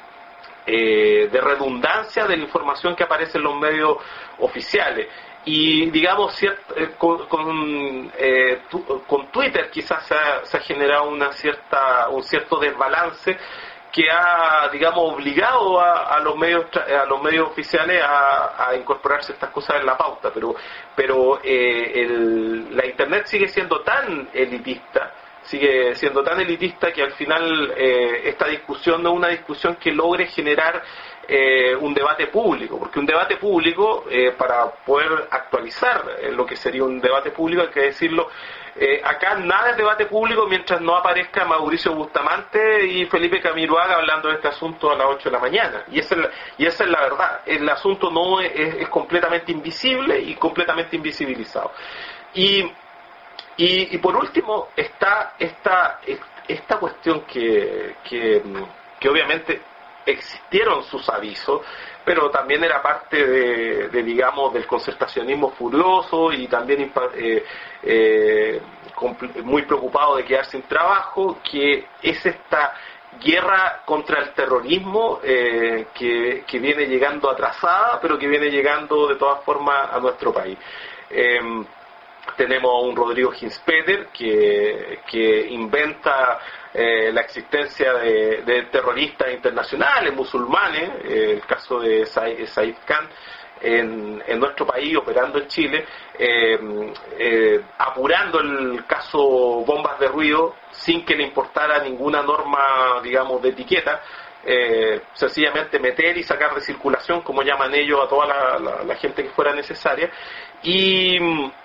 eh, de redundancia de la información que aparece en los medios oficiales. Y digamos, ciert, eh, con, con, eh, tu, con Twitter quizás se ha, se ha generado una cierta, un cierto desbalance que ha, digamos, obligado a, a los medios a los medios oficiales a, a incorporarse estas cosas en la pauta, pero pero eh, el, la internet sigue siendo tan elitista, sigue siendo tan elitista que al final eh, esta discusión no es una discusión que logre generar eh, un debate público, porque un debate público, eh, para poder actualizar eh, lo que sería un debate público, hay que decirlo, eh, acá nada es debate público mientras no aparezca Mauricio Bustamante y Felipe Camiroaga hablando de este asunto a las ocho de la mañana, y esa es la, y esa es la verdad. El asunto no es, es completamente invisible y completamente invisibilizado. Y Y, y por último está esta esta cuestión que, que, que obviamente existieron sus avisos, pero también era parte de, de digamos, del concertacionismo furioso y también eh, eh, muy preocupado de quedar sin trabajo, que es esta guerra contra el terrorismo eh, que, que viene llegando atrasada, pero que viene llegando de todas formas a nuestro país. Eh, Tenemos a un Rodrigo Hinspeter que, que inventa eh, la existencia de, de terroristas internacionales, musulmanes, eh, el caso de Said Khan en, en nuestro país, operando en Chile, eh, eh, apurando el caso bombas de ruido sin que le importara ninguna norma, digamos, de etiqueta. Eh, sencillamente meter y sacar de circulación, como llaman ellos, a toda la, la, la gente que fuera necesaria. Y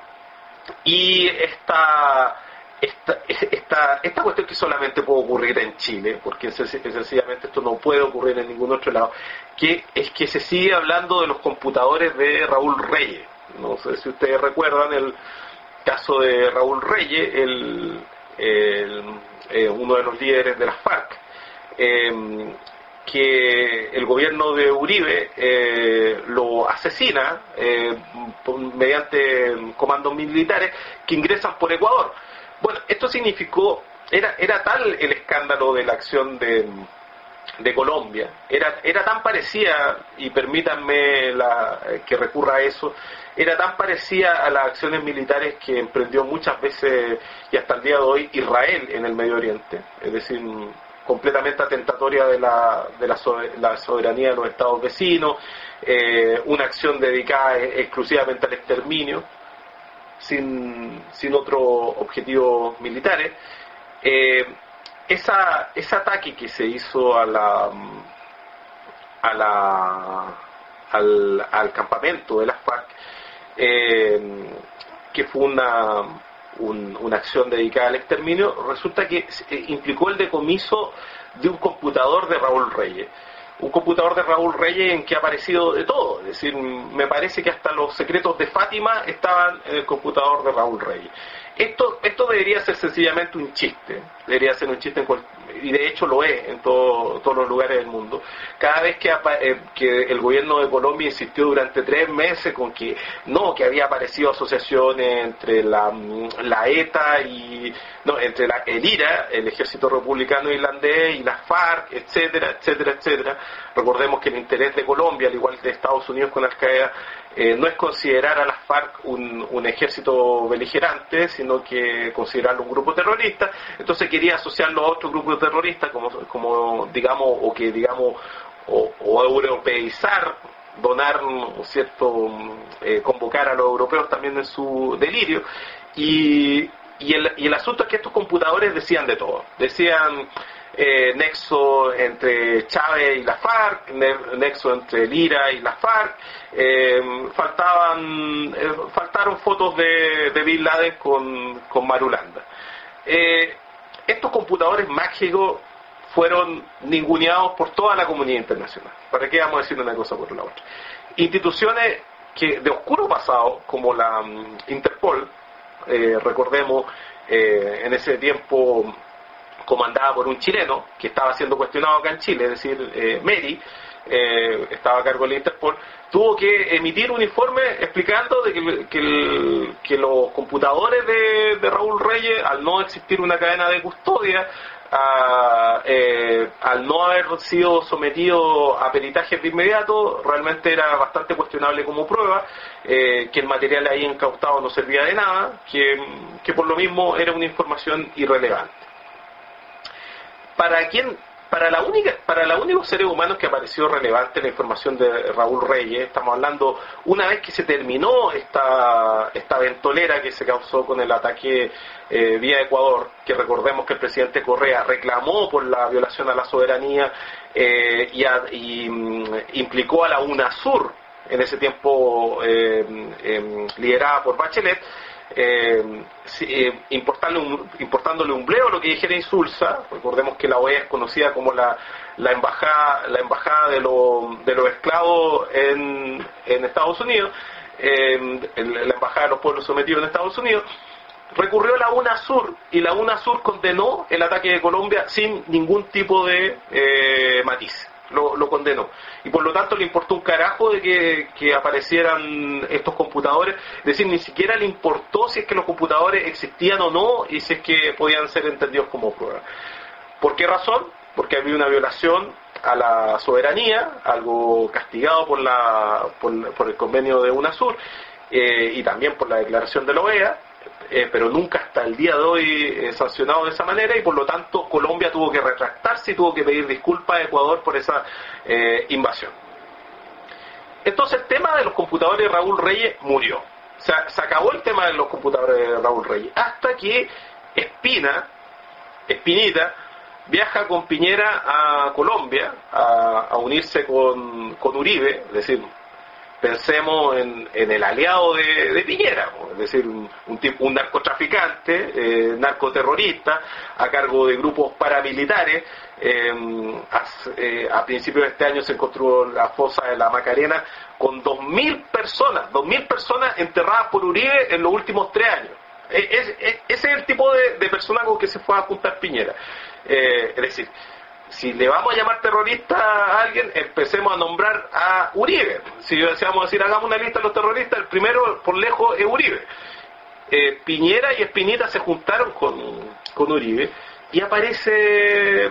Y esta, esta, esta, esta cuestión que solamente puede ocurrir en Chile, porque sencillamente esto no puede ocurrir en ningún otro lado, que es que se sigue hablando de los computadores de Raúl Reyes. No sé si ustedes recuerdan el caso de Raúl Reyes, el, el, eh, uno de los líderes de las FARC, eh, que el gobierno de Uribe eh, lo asesina eh, mediante comandos militares que ingresan por Ecuador. Bueno, esto significó, era era tal el escándalo de la acción de, de Colombia, era era tan parecida, y permítanme la, que recurra a eso, era tan parecida a las acciones militares que emprendió muchas veces y hasta el día de hoy Israel en el Medio Oriente, es decir, completamente atentatoria de la, de la, sobre, la soberanía de los estados vecinos, eh, una acción dedicada exclusivamente al exterminio, sin, sin otros objetivos militares. Eh, esa, ese ataque que se hizo a la, a la, al, al campamento de las FARC, eh, que fue una... Un, una acción dedicada al exterminio, resulta que eh, implicó el decomiso de un computador de Raúl Reyes. Un computador de Raúl Reyes en que ha aparecido de todo. Es decir, me parece que hasta los secretos de Fátima estaban en el computador de Raúl Reyes. Esto, esto debería ser sencillamente un chiste. Debería ser un chiste en cual, y de hecho lo es en todo, todos los lugares del mundo. Cada vez que, eh, que el gobierno de Colombia insistió durante tres meses con que no, que había aparecido asociaciones entre la, la ETA y no, entre la, el IRA, el Ejército Republicano Irlandés, y las FARC, etcétera, etcétera, etcétera. Recordemos que el interés de Colombia, al igual que de Estados Unidos con Al-Qaeda, eh, no es considerar a las FARC un, un ejército beligerante, sino que considerarlo un grupo terrorista. Entonces quería asociarlo a otro grupo terrorista, como, como digamos, o que digamos, o, o europeizar, donar, cierto, eh, convocar a los europeos también en su delirio. Y, y, el, y el asunto es que estos computadores decían de todo. Decían eh, nexo entre Chávez y la FARC, ne- nexo entre el IRA y la FARC, eh, faltaban eh, faltaron fotos de, de Bin Laden con, con Marulanda. Eh, estos computadores mágicos fueron ninguneados por toda la comunidad internacional. ¿Para qué vamos a decir una cosa por la otra? Instituciones que de oscuro pasado, como la um, Interpol, eh, recordemos, eh, en ese tiempo comandada por un chileno que estaba siendo cuestionado acá en Chile, es decir, eh, Meri, eh, estaba a cargo de la Interpol, tuvo que emitir un informe explicando de que, que, el, que los computadores de, de Raúl Reyes, al no existir una cadena de custodia, a, eh, al no haber sido sometido a peritajes de inmediato, realmente era bastante cuestionable como prueba, eh, que el material ahí incautado no servía de nada, que, que por lo mismo era una información irrelevante. ¿Para quién? Para la única, para los únicos seres humanos que apareció relevante la información de Raúl Reyes, estamos hablando una vez que se terminó esta, esta ventolera que se causó con el ataque eh, vía Ecuador, que recordemos que el presidente Correa reclamó por la violación a la soberanía eh, y, a, y um, implicó a la UNASUR, en ese tiempo eh, eh, liderada por Bachelet, Eh, eh, importándole, un, importándole un bleo a lo que dijera Insulza. Recordemos que la O E A es conocida como la, la embajada la embajada de, lo, de los esclavos en, en Estados Unidos, eh, la embajada de los pueblos sometidos en Estados Unidos. Recurrió a la UNASUR y la UNASUR condenó el ataque de Colombia sin ningún tipo de eh, matiz. Lo, lo condenó. Y por lo tanto le importó un carajo de que, que aparecieran estos computadores. Es decir, ni siquiera le importó si es que los computadores existían o no y si es que podían ser entendidos como prueba. ¿Por qué razón? Porque había una violación a la soberanía, algo castigado por, la, por, por el convenio de UNASUR eh, y también por la declaración de la O E A. Eh, pero nunca hasta el día de hoy eh, sancionado de esa manera, y por lo tanto Colombia tuvo que retractarse y tuvo que pedir disculpas a Ecuador por esa eh, invasión. Entonces el tema de los computadores de Raúl Reyes murió. O sea, se acabó el tema de los computadores de Raúl Reyes hasta que Espina, Espinita, viaja con Piñera a Colombia a, a unirse con, con Uribe, es decir, pensemos en, en el aliado de, de Piñera, es decir, un, un, tipo, un narcotraficante, eh, narcoterrorista, a cargo de grupos paramilitares. Eh, a, eh, a principios de este año se encontró la fosa de la Macarena con dos mil personas, dos mil personas enterradas por Uribe en los últimos tres años. Eh, es, es, ese es el tipo de, de persona con que se fue a juntar Piñera. Eh, es decir, si le vamos a llamar terrorista a alguien, empecemos a nombrar a Uribe. Si, si vamos a decir, hagamos una lista de los terroristas, el primero por lejos es Uribe. Eh, Piñera y Espinita se juntaron con, con Uribe y aparece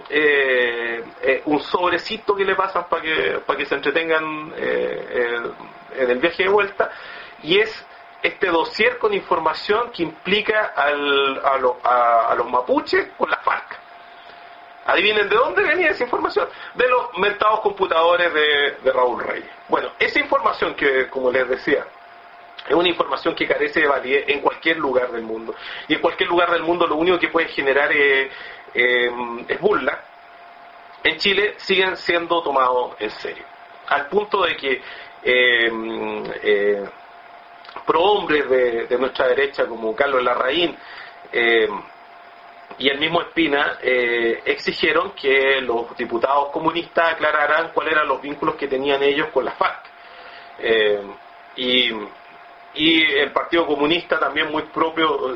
eh, eh, un sobrecito que le pasan para que, para que se entretengan eh, eh, en el viaje de vuelta, y es este dossier con información que implica al, a, lo, a, a los mapuches con la FARC. Adivinen de dónde venía esa información. De los mentados computadores de, de Raúl Reyes. Bueno, esa información que, como les decía, es una información que carece de validez en cualquier lugar del mundo. Y en cualquier lugar del mundo lo único que puede generar eh, eh, es burla. En Chile siguen siendo tomados en serio. Al punto de que eh, eh, prohombres de, de nuestra derecha como Carlos Larraín eh, y el mismo Espina eh, exigieron que los diputados comunistas aclararan cuáles eran los vínculos que tenían ellos con la FARC. Eh, y, y el Partido Comunista también muy propio,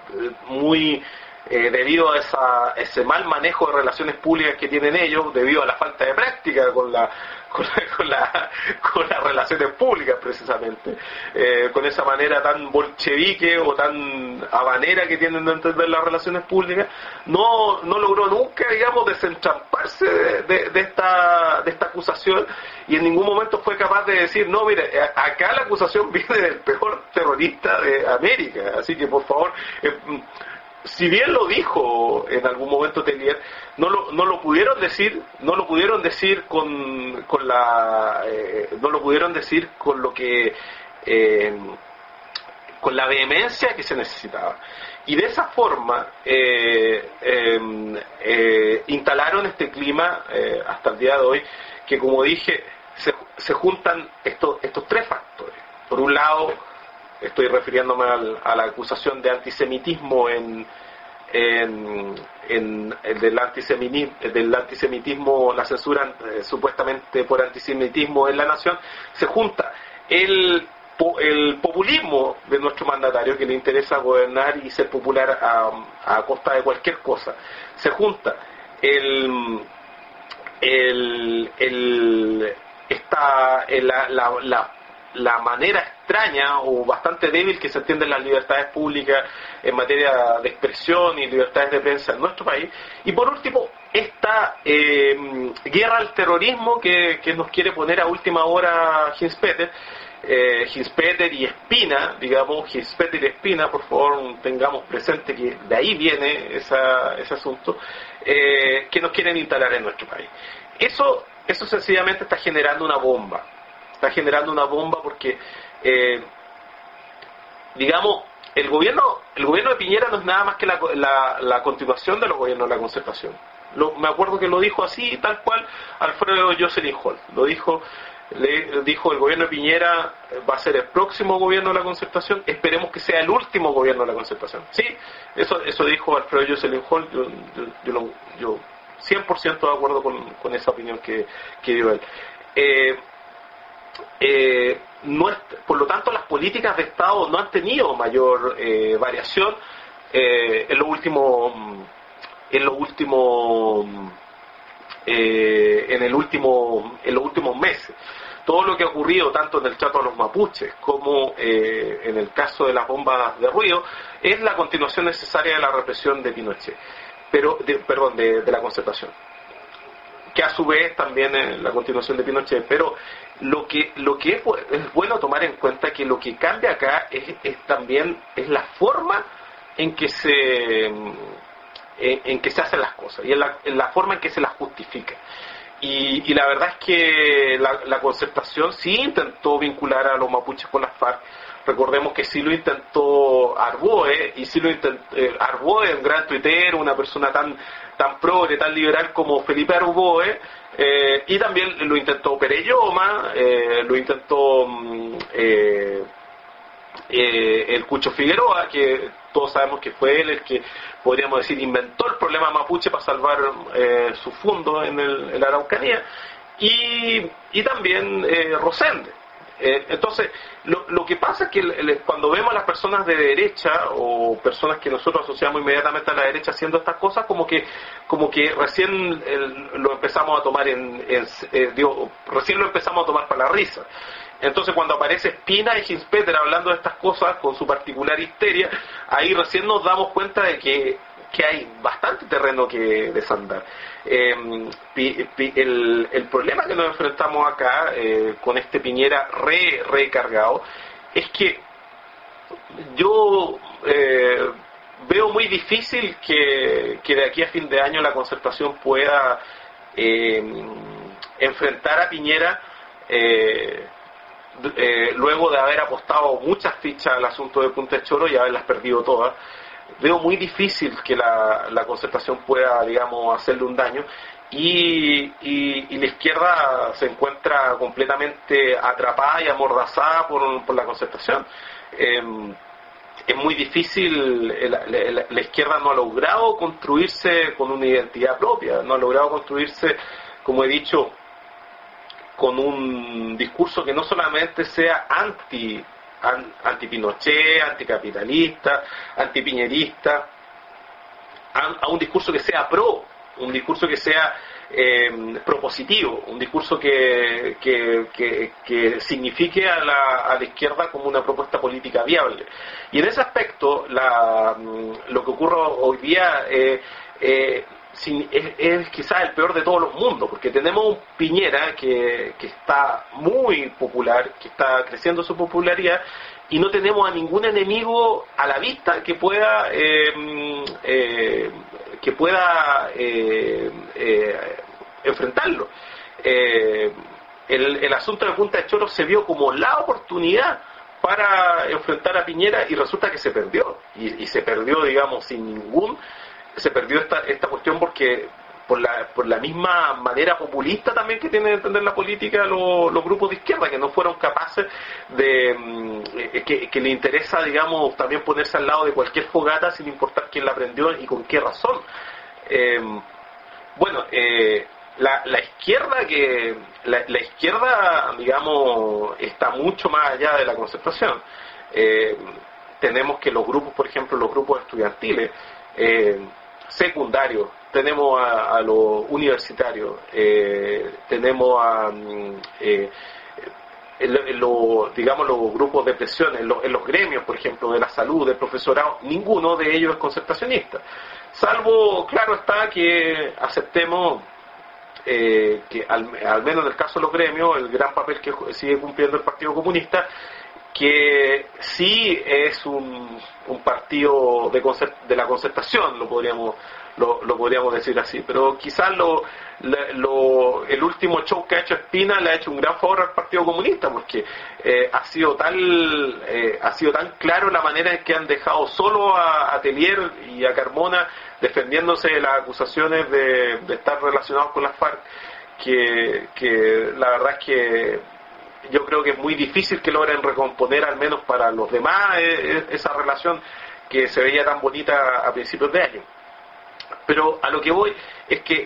muy eh, debido a esa, ese mal manejo de relaciones públicas que tienen ellos, debido a la falta de práctica con la con, la, con, la, con las relaciones públicas precisamente, eh, con esa manera tan bolchevique o tan habanera que tienen de entender las relaciones públicas, no, no logró nunca, digamos, desentramparse de, de, de, esta, de esta acusación, y en ningún momento fue capaz de decir, no, mire, acá la acusación viene del peor terrorista de América, así que por favor, eh, si bien lo dijo en algún momento Tellier, no lo, no lo pudieron decir, no lo pudieron decir con, con la, eh, no lo pudieron decir con lo que, eh, con la vehemencia que se necesitaba. Y de esa forma eh, eh, eh, instalaron este clima eh, hasta el día de hoy, que como dije, se, se juntan estos, estos tres factores. Por un lado, estoy refiriéndome al, a la acusación de antisemitismo en, en, en el del antisemitismo, del antisemitismo, la censura eh, supuestamente por antisemitismo en La Nación. Se junta el, el populismo de nuestro mandatario, que le interesa gobernar y ser popular a, a costa de cualquier cosa. Se junta el, el, el esta, la, la, la la manera extraña o bastante débil que se entienden las libertades públicas en materia de expresión y libertades de prensa en nuestro país, y por último esta eh, guerra al terrorismo que, que nos quiere poner a última hora Hinspeter, eh, Hinspeter y Espina, digamos, Hinspeter y Espina, por favor tengamos presente que de ahí viene esa, ese asunto, eh, que nos quieren instalar en nuestro país. Eso, eso sencillamente está generando una bomba. Está generando una bomba porque, eh, digamos, el gobierno el gobierno de Piñera no es nada más que la, la, la continuación de los gobiernos de la Concertación. Lo, me acuerdo que lo dijo así, tal cual, Alfredo Jocelyn Hall. Lo dijo, le dijo, el gobierno de Piñera va a ser el próximo gobierno de la Concertación, esperemos que sea el último gobierno de la Concertación. Sí, eso eso dijo Alfredo Jocelyn Hall, yo, yo, yo, lo, yo cien por ciento de acuerdo con, con esa opinión que, que dio él. Eh, Eh, no es, por lo tanto, las políticas de Estado no han tenido mayor eh, variación eh, en los últimos en los últimos eh, en el último en los últimos meses. Todo lo que ha ocurrido tanto en el trato a los mapuches como eh, en el caso de las bombas de ruido es la continuación necesaria de la represión de Pinochet, pero de, perdón de, de la Concertación, que a su vez también es la continuación de Pinochet. Pero lo que lo que es, es bueno tomar en cuenta que lo que cambia acá es, es también es la forma en que se en, en que se hacen las cosas y en la, en la forma en que se las justifica. Y, y la verdad es que la, la Concertación sí intentó vincular a los mapuches con las FARC. Recordemos que sí lo intentó Arboe, y sí lo intentó eh, Arboe, un gran tuitero, una persona tan tan progre, tan liberal como Felipe Arboe, eh, y también lo intentó Pereyoma, eh, lo intentó eh, eh, el Cucho Figueroa, que todos sabemos que fue él el que, podríamos decir, inventó el problema mapuche para salvar eh, su fundo en, el, en la Araucanía, y, y también eh, Rosende. Eh, entonces, lo, lo que pasa es que el, cuando vemos a las personas de derecha o personas que nosotros asociamos inmediatamente a la derecha haciendo estas cosas, como que como que recién el, lo empezamos a tomar en, en eh, digo, recién lo empezamos a tomar para la risa. Entonces, cuando aparece Espina y Hinspeter hablando de estas cosas con su particular histeria, ahí recién nos damos cuenta de que que hay bastante terreno que desandar. Eh, pi, pi, el, el problema que nos enfrentamos acá eh, con este Piñera re recargado es que yo eh, veo muy difícil que, que de aquí a fin de año la Concertación pueda eh, enfrentar a Piñera eh, eh, luego de haber apostado muchas fichas al asunto de Punta de Choro y haberlas perdido todas. Veo muy difícil que la, la Concertación pueda, digamos, hacerle un daño, y, y, y la izquierda se encuentra completamente atrapada y amordazada por, por la Concertación. Eh, es muy difícil, la, la, la izquierda no ha logrado construirse con una identidad propia, no ha logrado construirse, como he dicho, con un discurso que no solamente sea anti anti-Pinochet, anticapitalista, antipiñerista, a, a un discurso que sea pro, un discurso que sea eh, propositivo, un discurso que, que, que, que signifique a la, a la izquierda como una propuesta política viable. Y en ese aspecto, la, lo que ocurre hoy día eh, eh, sin, es, es quizás el peor de todos los mundos, porque tenemos un Piñera que, que está muy popular, que está creciendo su popularidad, y no tenemos a ningún enemigo a la vista que pueda eh, eh, que pueda eh, eh, enfrentarlo. Eh, el, el asunto de Punta de Choro se vio como la oportunidad para enfrentar a Piñera, y resulta que se perdió, y, y se perdió, digamos, sin ningún se perdió esta esta cuestión porque por la por la misma manera populista también que tiene de entender la política los, los grupos de izquierda, que no fueron capaces de eh, que, que le interesa, digamos, también ponerse al lado de cualquier fogata sin importar quién la prendió y con qué razón. Eh, bueno, eh, la, la izquierda que la, la izquierda, digamos, está mucho más allá de la concertación. Eh, tenemos que los grupos, por ejemplo, los grupos estudiantiles, eh, secundarios, tenemos a, a los universitarios, eh, tenemos a eh, en lo, digamos, los grupos de presión, en, lo, en los gremios, por ejemplo, de la salud, del profesorado, ninguno de ellos es concertacionista. Salvo, claro está, que aceptemos eh, que, al, al menos en el caso de los gremios, el gran papel que sigue cumpliendo el Partido Comunista, que sí es un, un partido de, concert, de la concertación, lo podríamos lo, lo podríamos decir así, pero quizás lo, lo, el último show que ha hecho Espina le ha hecho un gran favor al Partido Comunista, porque eh, ha sido tal eh, ha sido tan claro la manera en que han dejado solo a, a Telier y a Carmona defendiéndose de las acusaciones de, de estar relacionados con las FARC, que, que la verdad es que yo creo que es muy difícil que logren recomponer, al menos para los demás, eh, esa relación que se veía tan bonita a principios de año. Pero a lo que voy es que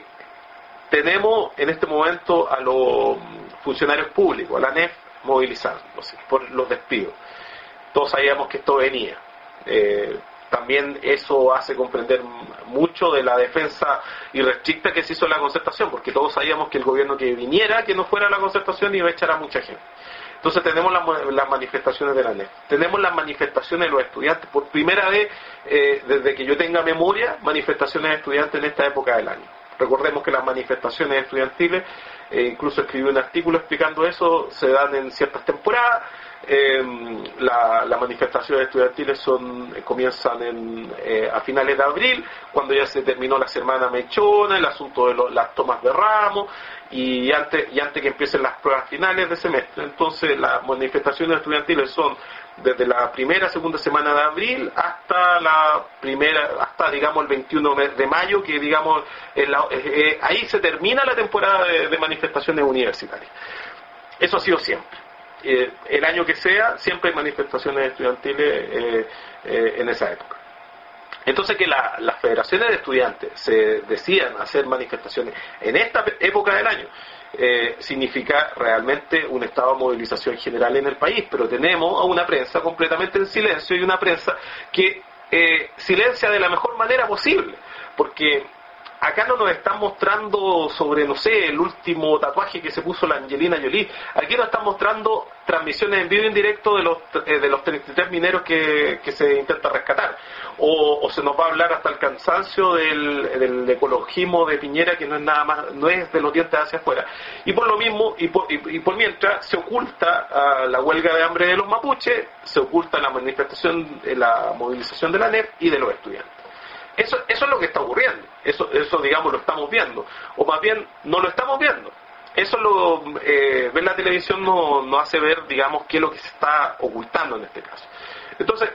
tenemos en este momento a los funcionarios públicos, a la A N E F, movilizándose por los despidos. Todos sabíamos que esto venía. Eh, también eso hace comprender mucho de la defensa irrestricta que se hizo en la concertación, porque todos sabíamos que el gobierno que viniera, que no fuera a la concertación, iba a echar a mucha gente. Entonces tenemos las, las manifestaciones de la A N E F, tenemos las manifestaciones de los estudiantes, por primera vez eh, desde que yo tenga memoria, manifestaciones de estudiantes en esta época del año. Recordemos que las manifestaciones estudiantiles, eh, incluso escribí un artículo explicando eso, se dan en ciertas temporadas. Eh, la, las manifestaciones estudiantiles son comienzan en, eh, a finales de abril, cuando ya se terminó la semana mechona, el asunto de lo, las tomas de ramos, y antes, y antes que empiecen las pruebas finales de semestre. Entonces las manifestaciones estudiantiles son desde la primera, segunda semana de abril hasta la primera, hasta digamos el veintiuno de mayo, que digamos en la, eh, ahí se termina la temporada de, de manifestaciones universitarias. Eso ha sido siempre. Eh, el año que sea, siempre hay manifestaciones estudiantiles eh, eh, en esa época. Entonces que la, las federaciones de estudiantes se decidan hacer manifestaciones en esta época del año eh, significa realmente un estado de movilización general en el país, pero tenemos a una prensa completamente en silencio y una prensa que eh, silencia de la mejor manera posible, porque acá no nos están mostrando sobre, no sé, el último tatuaje que se puso la Angelina Jolie. Aquí nos están mostrando transmisiones en vivo y en directo de los eh, de los treinta y tres mineros que, que se intenta rescatar. O, o se nos va a hablar hasta el cansancio del, del ecologismo de Piñera, que no es nada más, no es de los dientes hacia afuera. Y por lo mismo, y por, y, y por mientras, se oculta uh, la huelga de hambre de los mapuches, se oculta la manifestación, la movilización de la A N E F y de los estudiantes. Eso, eso es lo que está ocurriendo, eso, eso digamos lo estamos viendo, o más bien no lo estamos viendo. Eso lo eh, ver la televisión nos no hace ver, digamos, qué es lo que se está ocultando en este caso. Entonces,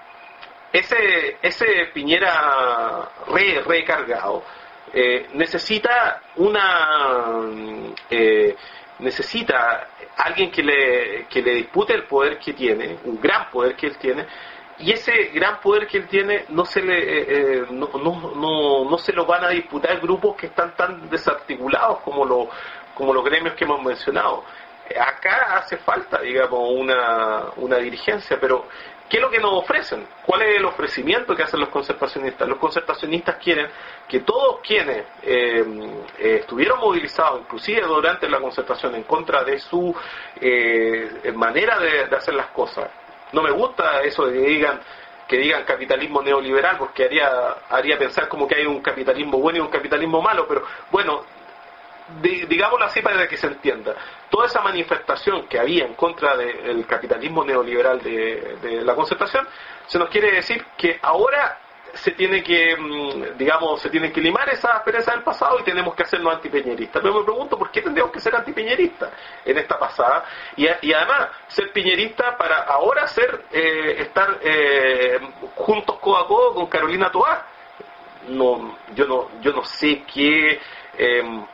ese ese Piñera re, recargado eh, necesita una eh, necesita alguien que le que le dispute el poder que tiene, un gran poder que él tiene. Y ese gran poder que él tiene no se le eh, eh, no, no, no, no se lo van a disputar grupos que están tan desarticulados como, lo, como los gremios que hemos mencionado. Acá hace falta, digamos, una, una dirigencia, pero ¿qué es lo que nos ofrecen? ¿Cuál es el ofrecimiento que hacen los concertacionistas? Los concertacionistas quieren que todos quienes eh, eh, estuvieron movilizados, inclusive durante la concertación, en contra de su eh, manera de, de hacer las cosas. No me gusta eso de que digan que digan capitalismo neoliberal, porque haría haría pensar como que hay un capitalismo bueno y un capitalismo malo, pero bueno, di, digámoslo así para que se entienda. Toda esa manifestación que había en contra del capitalismo neoliberal de, de la concertación, se nos quiere decir que ahora se tiene que, digamos, se tienen que limar esas asperezas del pasado y tenemos que hacernos antipiñeristas. Pero me pregunto, ¿por qué tendríamos que ser antipiñeristas en esta pasada? Y, y además, ser piñerista para ahora ser, eh, estar eh, juntos codo a codo con Carolina Toá. No, yo no, yo no sé qué... Eh,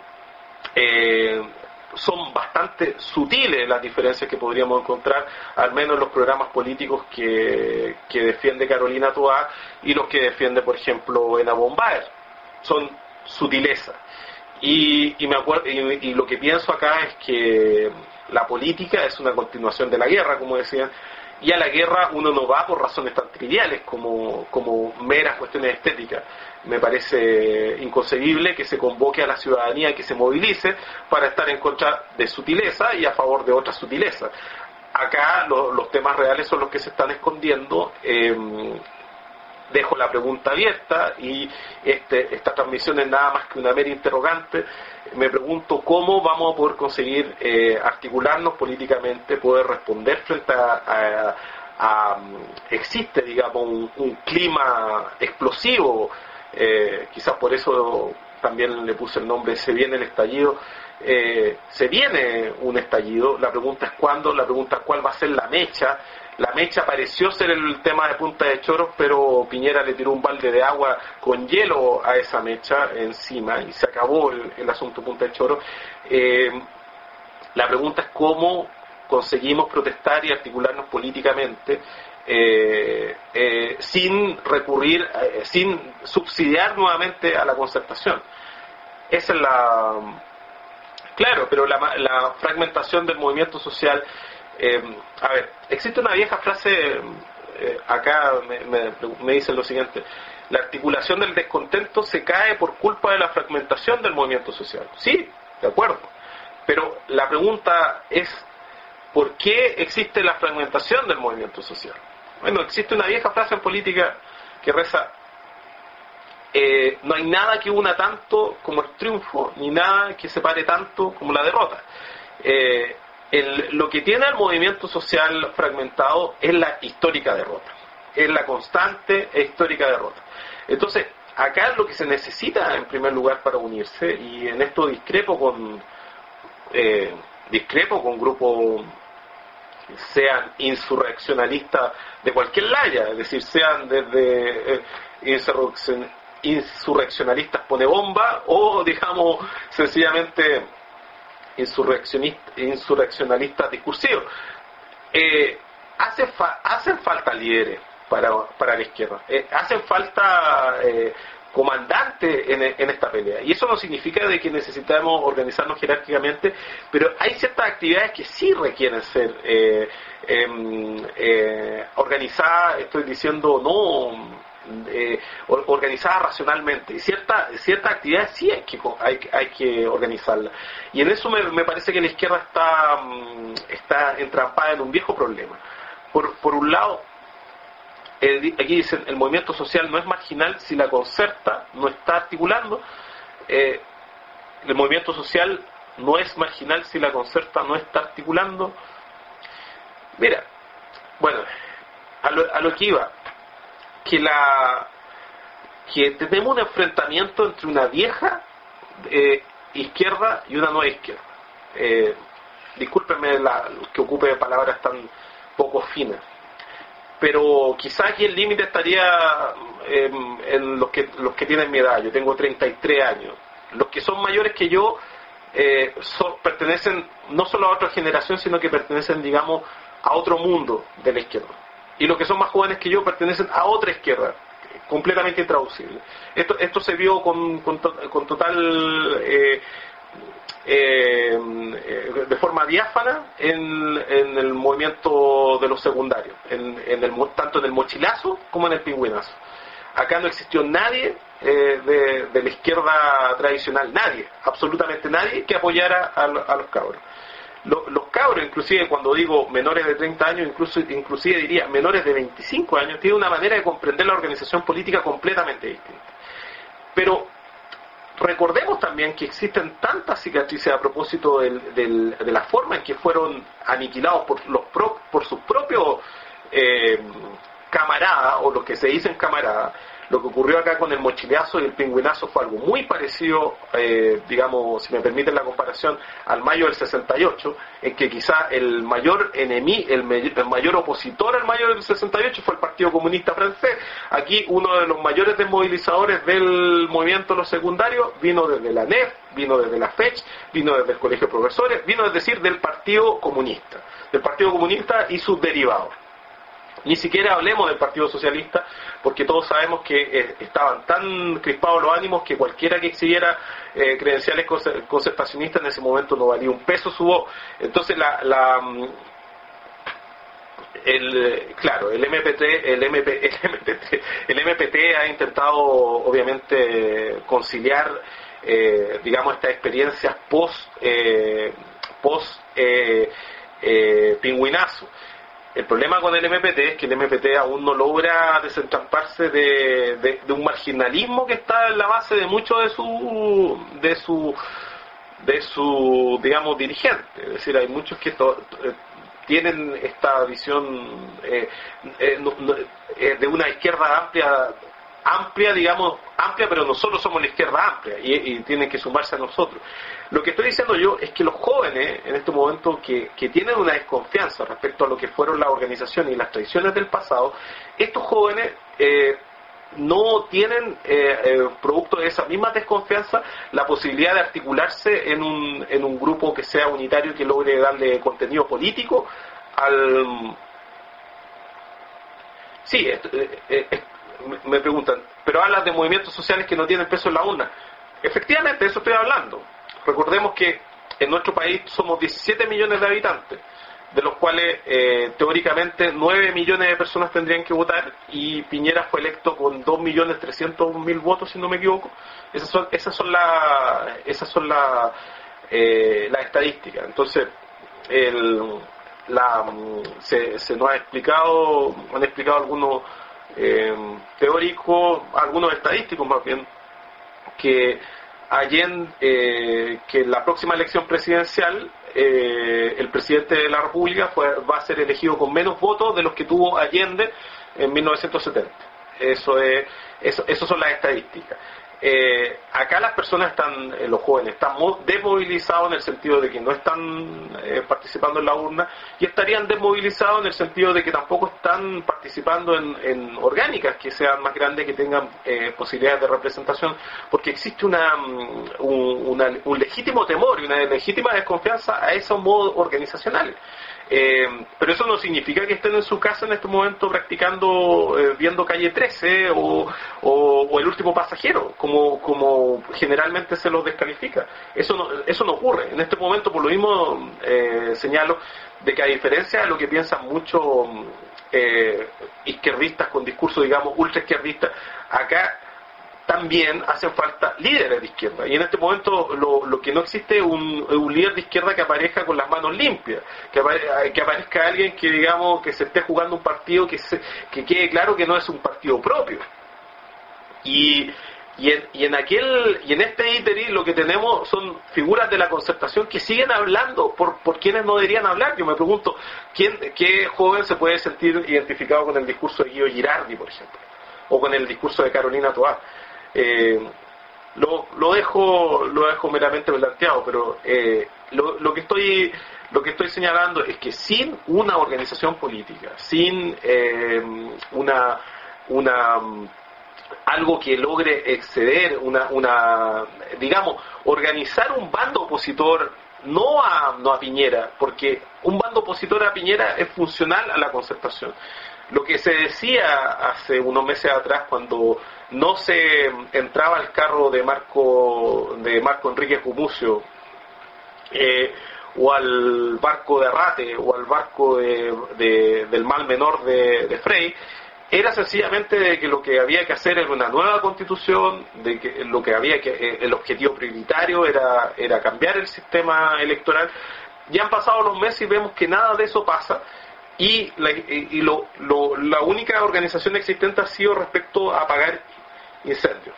eh, son bastante sutiles las diferencias que podríamos encontrar, al menos en los programas políticos que, que defiende Carolina Toá y los que defiende, por ejemplo, Ena Bombaer. Son sutilezas. Y, y, me acuerdo, y, y lo que pienso acá es que la política es una continuación de la guerra, como decían, y a la guerra uno no va por razones tan triviales como, como meras cuestiones estéticas. Me parece inconcebible que se convoque a la ciudadanía que se movilice para estar en contra de sutileza y a favor de otras sutilezas. Acá lo, los temas reales son los que se están escondiendo. Eh, dejo la pregunta abierta y este, esta transmisión es nada más que una mera interrogante. Me pregunto cómo vamos a poder conseguir eh, articularnos políticamente, poder responder frente a, a, a existe, digamos, un, un clima explosivo, eh, quizás por eso también le puse el nombre Se viene el estallido. Eh, se viene un estallido, la pregunta es cuándo, la pregunta es cuál va a ser la mecha. La mecha pareció ser el tema de Punta de Choros, pero Piñera le tiró un balde de agua con hielo a esa mecha encima y se acabó el, el asunto Punta de Choros. Eh, la pregunta es cómo conseguimos protestar y articularnos políticamente eh, eh, sin recurrir, eh, sin subsidiar nuevamente a la concertación. Esa es la... Claro, pero la, la fragmentación del movimiento social... Eh, a ver, existe una vieja frase, eh, acá me, me, me dicen lo siguiente: la articulación del descontento se cae por culpa de la fragmentación del movimiento social. Sí, de acuerdo, pero la pregunta es ¿por qué existe la fragmentación del movimiento social? Bueno, existe una vieja frase en política que reza: eh, no hay nada que una tanto como el triunfo, ni nada que separe tanto como la derrota. Eh, El, lo que tiene el movimiento social fragmentado es la histórica derrota, es la constante e histórica derrota. Entonces, acá lo que se necesita en primer lugar para unirse, y en esto discrepo con eh, discrepo con grupos sean insurreccionalistas de cualquier laya, es decir, sean desde eh, insurreccion, insurreccionalistas pone bomba o digamos sencillamente Insurreccionista, insurreccionalistas discursivos. Eh, hace fa, hacen falta líderes para, para la izquierda, eh, hacen falta eh, comandantes en, en esta pelea, y eso no significa de que necesitamos organizarnos jerárquicamente, pero hay ciertas actividades que sí requieren ser eh, eh, eh, organizadas, estoy diciendo no Eh, organizada racionalmente, y cierta cierta actividad sí hay que hay, hay que organizarla, y en eso me, me parece que la izquierda está está entrampada en un viejo problema. Por, por un lado, eh, aquí dicen el movimiento social no es marginal si la concerta no está articulando. Eh, el movimiento social no es marginal si la concerta no está articulando. Mira, bueno, a lo, a lo que iba, que la que tenemos un enfrentamiento entre una vieja eh, izquierda y una nueva izquierda. Eh, discúlpenme la, que ocupe palabras tan poco finas, pero quizás aquí el límite estaría eh, en los que los que tienen mi edad. Yo tengo treinta y tres años. Los que son mayores que yo eh, son, pertenecen no solo a otra generación, sino que pertenecen, digamos, a otro mundo de la izquierda. Y los que son más jóvenes que yo pertenecen a otra izquierda, completamente intraducible. Esto, esto se vio con, con, con total, eh, eh, de forma diáfana en, en el movimiento de los secundarios, en, en el, tanto en el mochilazo como en el pingüinazo. Acá no existió nadie eh, de, de la izquierda tradicional, nadie, absolutamente nadie que apoyara a, a los cabros. Los cabros, inclusive cuando digo menores de treinta años, incluso, inclusive diría menores de veinticinco años, tienen una manera de comprender la organización política completamente distinta. Pero recordemos también que existen tantas cicatrices a propósito del, del, de la forma en que fueron aniquilados por, los pro, por sus propios eh, camaradas, o los que se dicen camaradas. Lo que ocurrió acá con el mochileazo y el pingüinazo fue algo muy parecido, eh, digamos, si me permiten la comparación, al mayo del sesenta y ocho, en que quizá el mayor enemigo, el, me- el mayor opositor al mayo del sesenta y ocho fue el Partido Comunista Francés. Aquí uno de los mayores desmovilizadores del movimiento de los secundarios vino desde la N E F, vino desde la FECH, vino desde el Colegio de Profesores, vino es decir del Partido Comunista, del Partido Comunista y sus derivados. Ni siquiera hablemos del Partido Socialista, porque todos sabemos que eh, estaban tan crispados los ánimos que cualquiera que exhibiera eh, credenciales concertacionistas en ese momento no valía un peso su voz. Entonces, la, la el claro, el M P T, el M P, el M P T, el M P T ha intentado, obviamente, conciliar, eh, digamos, estas experiencias post, eh, post eh, eh, pingüinazo. El problema con el M P T es que el M P T aún no logra desentramparse de, de, de un marginalismo que está en la base de mucho de su de su de su digamos dirigente. Es decir, hay muchos que to, eh, tienen esta visión eh, eh, no, no, eh, de una izquierda amplia amplia digamos amplia, pero nosotros somos la izquierda amplia y, y tienen que sumarse a nosotros. Lo que estoy diciendo yo es que los jóvenes en este momento que, que tienen una desconfianza respecto a lo que fueron las organizaciones y las tradiciones del pasado, estos jóvenes eh, no tienen, eh, eh, producto de esa misma desconfianza, la posibilidad de articularse en un, en un grupo que sea unitario y que logre darle contenido político al... Sí, esto, eh, eh, me preguntan, pero hablas de movimientos sociales que no tienen peso en la urna. Efectivamente, de eso estoy hablando. Recordemos que en nuestro país somos diecisiete millones de habitantes, de los cuales eh, teóricamente nueve millones de personas tendrían que votar, y Piñera fue electo con dos millones trescientos mil votos, si no me equivoco. Esas son esas son las esas son las eh, las estadísticas. Entonces, el, la, se, se nos ha explicado, han explicado algunos eh, teóricos, algunos estadísticos más bien, que Allende, eh, que en la próxima elección presidencial eh, el presidente de la República fue, va a ser elegido con menos votos de los que tuvo Allende en mil novecientos setenta. Eso es, eso, eso son las estadísticas. Eh, acá las personas están, eh, los jóvenes, están desmovilizados en el sentido de que no están eh, participando en la urna, y estarían desmovilizados en el sentido de que tampoco están participando en, en orgánicas que sean más grandes, que tengan eh, posibilidades de representación, porque existe una, un, una, un legítimo temor y una legítima desconfianza a esos modos organizacionales. Eh, pero eso no significa que estén en su casa en este momento practicando, eh, viendo Calle trece o, o, o El último pasajero, como, como generalmente se los descalifica. Eso no, eso no ocurre. En este momento, por lo mismo, eh, señalo de que a diferencia de lo que piensan muchos eh, izquierdistas con discurso, digamos, ultra izquierdistas, acá también hacen falta líderes de izquierda, y en este momento lo, lo que no existe es un, un líder de izquierda que aparezca con las manos limpias, que, apare, que aparezca alguien que, digamos, que se esté jugando un partido que, se, que quede claro que no es un partido propio. Y, y, en, y en aquel y en este íteri lo que tenemos son figuras de la concertación que siguen hablando por, por quienes no deberían hablar. Yo me pregunto, ¿quién, ¿qué joven se puede sentir identificado con el discurso de Guido Girardi, por ejemplo, o con el discurso de Carolina Toá? Eh, lo, lo dejo lo dejo meramente planteado, pero eh, lo, lo que estoy lo que estoy señalando es que sin una organización política, sin eh, una una algo que logre exceder una una digamos organizar un bando opositor, no a no a Piñera, porque un bando opositor a Piñera es funcional a la concertación. Lo que se decía hace unos meses atrás, cuando no se entraba al carro de Marco de Marco Enrique Gumucio, eh, o al barco de Arrate, o al barco de, de, del mal menor de, de Frey, era sencillamente de que lo que había que hacer era una nueva constitución, de que lo que había que el objetivo prioritario era era cambiar el sistema electoral. Ya han pasado los meses y vemos que nada de eso pasa. Y, la, y lo, lo, la única organización existente ha sido respecto a apagar incendios.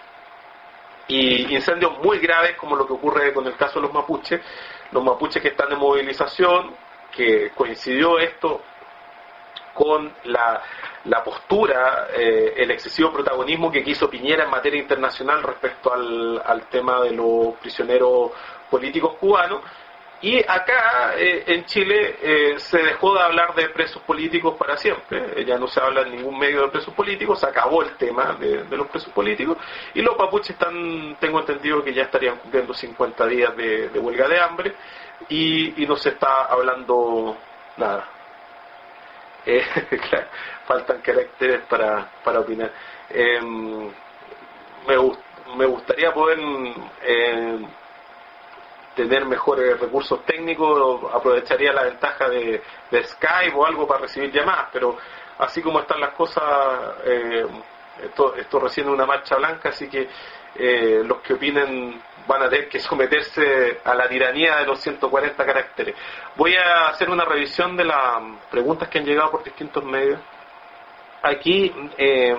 Y incendios muy graves, como lo que ocurre con el caso de los mapuches. Los mapuches que están en movilización, que coincidió esto con la, la postura, eh, el excesivo protagonismo que quiso Piñera en materia internacional respecto al, al tema de los prisioneros políticos cubanos. Y acá, eh, en Chile, eh, se dejó de hablar de presos políticos para siempre. Eh, ya no se habla en ningún medio de presos políticos, se acabó el tema de, de los presos políticos, y los mapuches están, tengo entendido que ya estarían cumpliendo cincuenta días de, de huelga de hambre, y, y no se está hablando nada. Eh, claro, faltan caracteres para, para opinar. Eh, me, me gustaría poder eh, tener mejores recursos técnicos, aprovecharía la ventaja de, de Skype o algo para recibir llamadas, pero así como están las cosas, eh, esto, esto recién es una marcha blanca, así que eh, los que opinen van a tener que someterse a la tiranía de los ciento cuarenta caracteres. Voy a hacer una revisión de las preguntas que han llegado por distintos medios. Aquí eh,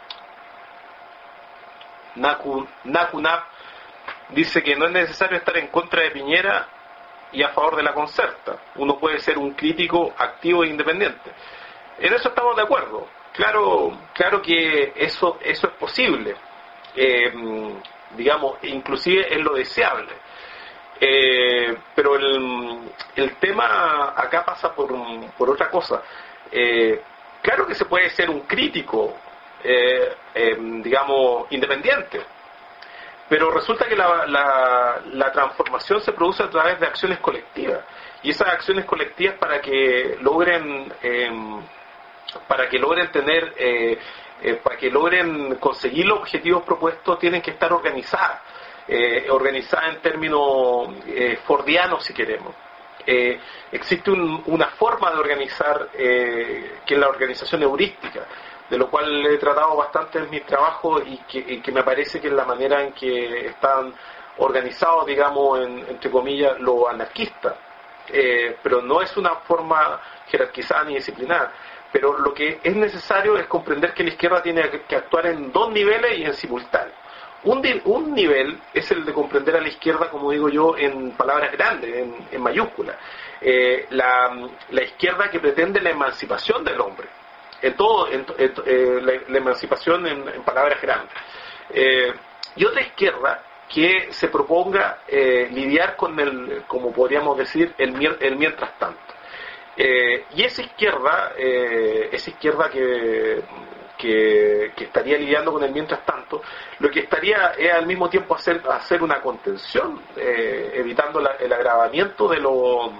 Naku, Nakunap dice que no es necesario estar en contra de Piñera y a favor de la Concerta. Uno puede ser un crítico activo e independiente. En eso estamos de acuerdo. Claro, claro que eso, eso es posible. Eh, digamos, inclusive es lo deseable. Eh, pero el, el tema acá pasa por, por otra cosa. Eh, claro que se puede ser un crítico, eh, eh, digamos, independiente, pero resulta que la, la, la transformación se produce a través de acciones colectivas, y esas acciones colectivas para que logren eh, para que logren tener eh, eh, para que logren conseguir los objetivos propuestos tienen que estar organizadas, eh, organizadas en términos eh, fordianos, si queremos. Eh, existe un, una forma de organizar eh, que es la organización heurística, de lo cual he tratado bastante en mis trabajos y que, y que me parece que es la manera en que están organizados, digamos, en, entre comillas, los anarquistas. Eh, pero no es una forma jerarquizada ni disciplinada. Pero lo que es necesario es comprender que la izquierda tiene que actuar en dos niveles y en simultáneo. Un, di, un nivel es el de comprender a la izquierda, como digo yo, en palabras grandes, en, en mayúsculas. Eh, la, la izquierda que pretende la emancipación del hombre. En todo, en, en, eh, la, la emancipación en, en palabras grandes. Eh, y otra izquierda que se proponga eh, lidiar con el, como podríamos decir, el, el mientras tanto. Eh, y esa izquierda, eh, esa izquierda que, que, que estaría lidiando con el mientras tanto, lo que estaría es al mismo tiempo hacer, hacer una contención, eh, evitando la, el agravamiento de los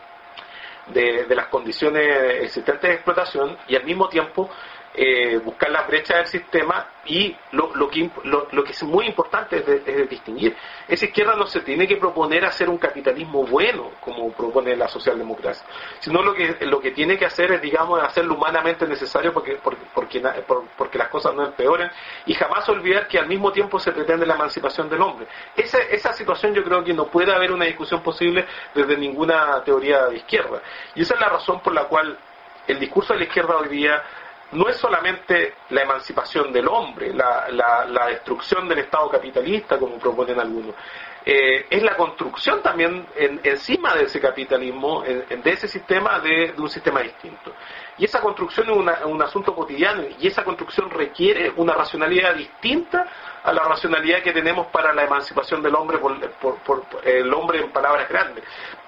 De, de las condiciones existentes de explotación, y al mismo tiempo eh, buscar las brechas del sistema. Y lo, lo, que, lo, lo que es muy importante es, de, es de distinguir, esa izquierda no se tiene que proponer hacer un capitalismo bueno como propone la socialdemocracia, sino lo que lo que tiene que hacer es, digamos, hacer lo humanamente necesario porque, porque, porque, porque las cosas no empeoren, y jamás olvidar que al mismo tiempo se pretende la emancipación del hombre. Esa, esa situación yo creo que no puede haber una discusión posible desde ninguna teoría de izquierda, y esa es la razón por la cual el discurso de la izquierda hoy día no es solamente la emancipación del hombre, la, la, la destrucción del Estado capitalista, como proponen algunos, eh, es la construcción también en, encima de ese capitalismo, en, en, de ese sistema, de, de un sistema distinto. Y esa construcción es una, un asunto cotidiano, y esa construcción requiere una racionalidad distinta a la racionalidad que tenemos para la emancipación del hombre, por, por, por, por el hombre en palabras grandes.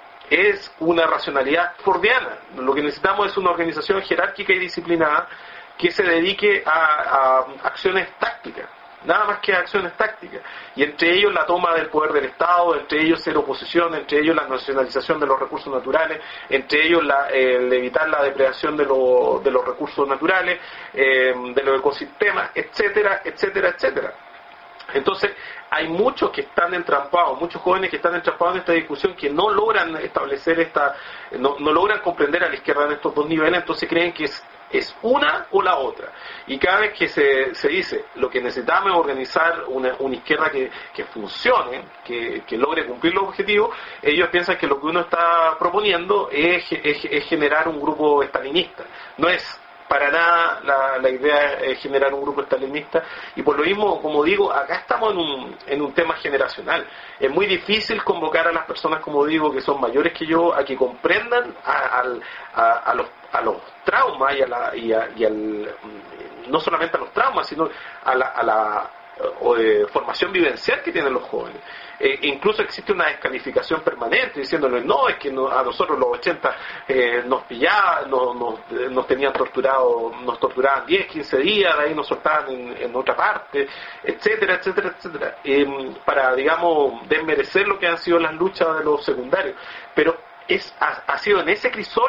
Es una racionalidad fordiana. Lo que necesitamos es una organización jerárquica y disciplinada que se dedique a, a acciones tácticas, nada más que a acciones tácticas, y entre ellos la toma del poder del Estado, entre ellos ser oposición, entre ellos la nacionalización de los recursos naturales, entre ellos la, el evitar la depredación de, lo, de los recursos naturales, eh, de los ecosistemas, etcétera, etcétera, etcétera. Entonces, hay muchos que están entrampados, muchos jóvenes que están entrampados en esta discusión, que no logran establecer esta, no, no logran comprender a la izquierda en estos dos niveles, entonces creen que es, es una o la otra. Y cada vez que se, se dice, lo que necesitamos es organizar una, una izquierda que, que funcione, que, que logre cumplir los objetivos, ellos piensan que lo que uno está proponiendo es, es, es generar un grupo estalinista. No es para nada la, la idea es generar un grupo estalinista, y por lo mismo, como digo, acá estamos en un, en un tema generacional. Es muy difícil convocar a las personas, como digo, que son mayores que yo, a que comprendan a, a, a, los, a los traumas y, a la, y, a, y al, no solamente a los traumas, sino a la, a la o de formación vivencial que tienen los jóvenes. Eh, incluso existe una descalificación permanente diciéndoles, no, es que no, a nosotros los ochenta eh, nos pillaban, no, nos, nos tenían torturado, nos torturaban diez, quince días, de ahí nos soltaban en, en otra parte, etcétera, etcétera, etcétera, eh, para, digamos, desmerecer lo que han sido las luchas de los secundarios. Pero es ha, ha sido en ese crisol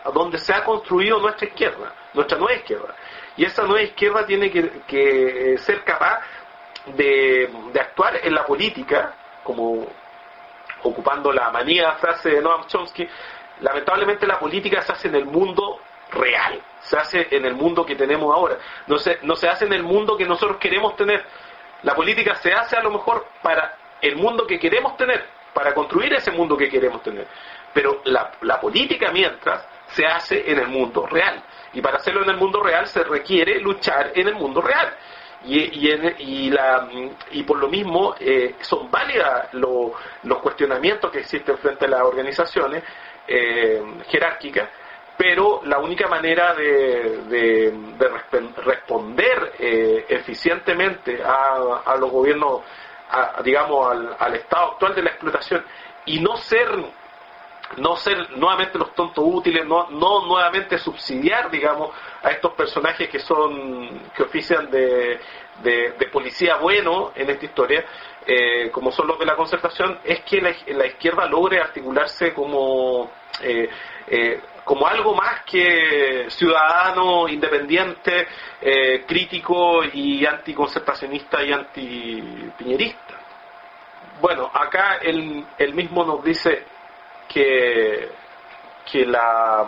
donde se ha construido nuestra izquierda, nuestra nueva izquierda. Y esa nueva izquierda tiene que, que ser capaz de, de actuar en la política, como ocupando la manía frase de Noam Chomsky. Lamentablemente la política se hace en el mundo real, se hace en el mundo que tenemos ahora, no se, no se hace en el mundo que nosotros queremos tener. La política se hace a lo mejor para el mundo que queremos tener, para construir ese mundo que queremos tener, pero la, la política mientras se hace en el mundo real, y para hacerlo en el mundo real se requiere luchar en el mundo real. Y, y, en, y, la, y por lo mismo eh, son válidas lo, los cuestionamientos que existen frente a las organizaciones eh, jerárquicas, pero la única manera de, de, de resp- responder eh, eficientemente a, a los gobiernos, a, digamos al, al estado actual de la explotación, y no ser no ser nuevamente los tontos útiles, no, no nuevamente subsidiar, digamos, a estos personajes que son que ofician de, de, de policía bueno en esta historia, eh, como son los de la concertación, es que la, la izquierda logre articularse como eh, eh, como algo más que ciudadano, independiente, eh, crítico y anticoncertacionista y antipiñerista. Bueno, acá él, él mismo nos dice que que la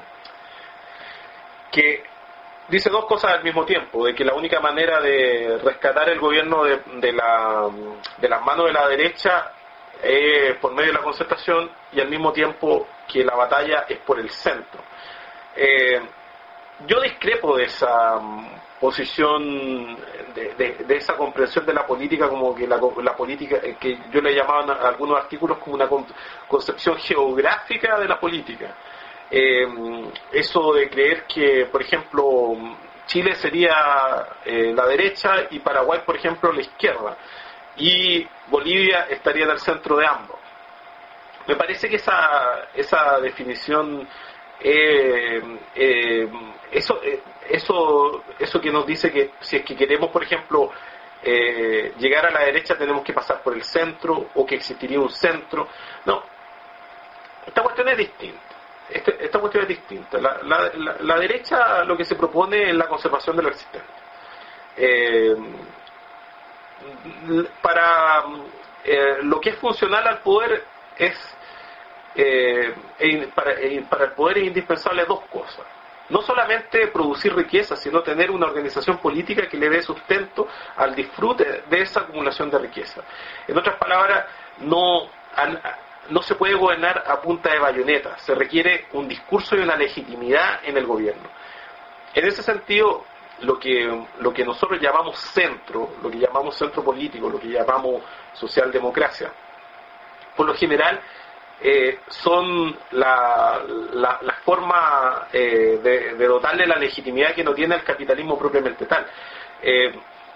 que dice dos cosas al mismo tiempo, de que la única manera de rescatar el gobierno de, de la de las manos de la derecha es por medio de la concertación, y al mismo tiempo que la batalla es por el centro. Eh, yo discrepo de esa posición, de, de, de esa comprensión de la política, como que la, la política, que yo le llamaba en algunos artículos como una concepción geográfica de la política. Eh, eso de creer que, por ejemplo, Chile sería eh, la derecha y Paraguay, por ejemplo, la izquierda, y Bolivia estaría en el centro de ambos. Me parece que esa, esa definición, eh, eh, eso, eh, eso, eso que nos dice que si es que queremos, por ejemplo, eh, llegar a la derecha tenemos que pasar por el centro, o que existiría un centro. No, esta cuestión es distinta. Este, esta cuestión es distinta. La, la, la, la derecha lo que se propone es la conservación de lo existente. Eh, para eh, lo que es funcional al poder es eh, para, eh, para el poder es indispensable dos cosas: no solamente producir riqueza, sino tener una organización política que le dé sustento al disfrute de esa acumulación de riqueza. En otras palabras, no, no se puede gobernar a punta de bayoneta, se requiere un discurso y una legitimidad en el gobierno. En ese sentido, lo que lo que nosotros llamamos centro, lo que llamamos centro político, lo que llamamos socialdemocracia, por lo general eh, son la, la, la forma eh, de, de dotarle la legitimidad que no tiene el capitalismo propiamente tal. Eh,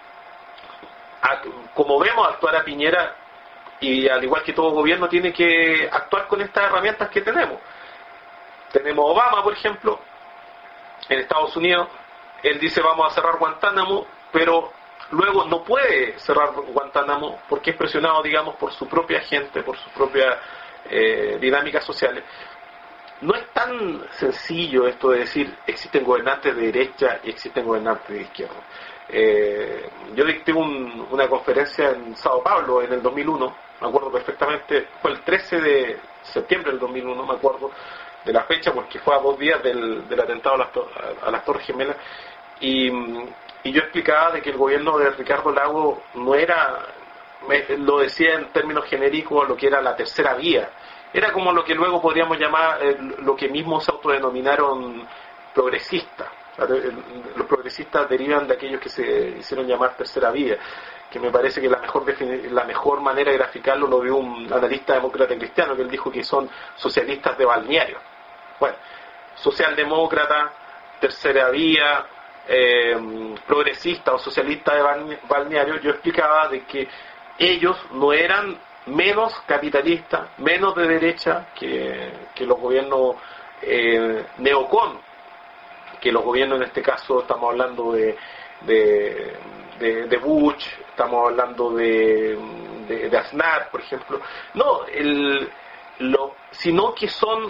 a, como vemos actuar a Piñera, y al igual que todo gobierno, tiene que actuar con estas herramientas que tenemos. Tenemos Obama, por ejemplo, en Estados Unidos. Él dice vamos a cerrar Guantánamo, pero luego no puede cerrar Guantánamo porque es presionado, digamos, por su propia gente, por sus propias eh, dinámicas sociales. No es tan sencillo esto de decir existen gobernantes de derecha y existen gobernantes de izquierda. Eh, yo dicté un, una conferencia en Sao Paulo en el dos mil uno, me acuerdo perfectamente, fue el trece de septiembre del dos mil uno, me acuerdo de la fecha porque fue a dos días del, del atentado a las, a las Torres Gemelas. Y, y yo explicaba de que el gobierno de Ricardo Lagos no era, me, lo decía en términos genéricos, lo que era la tercera vía. Era como lo que luego podríamos llamar, eh, lo que mismos se autodenominaron progresistas. Los progresistas derivan de aquellos que se hicieron llamar tercera vía, que me parece que la mejor defini- la mejor manera de graficarlo lo dio un analista demócrata cristiano, que él dijo que son socialistas de balneario. Bueno, socialdemócrata, tercera vía, eh, progresista o socialista de balneario, yo explicaba de que ellos no eran menos capitalistas, menos de derecha que, que los gobiernos eh, neocon, que los gobiernos, en este caso estamos hablando de de, de, de Bush, estamos hablando de, de, de Aznar, por ejemplo. No, el, lo, sino que son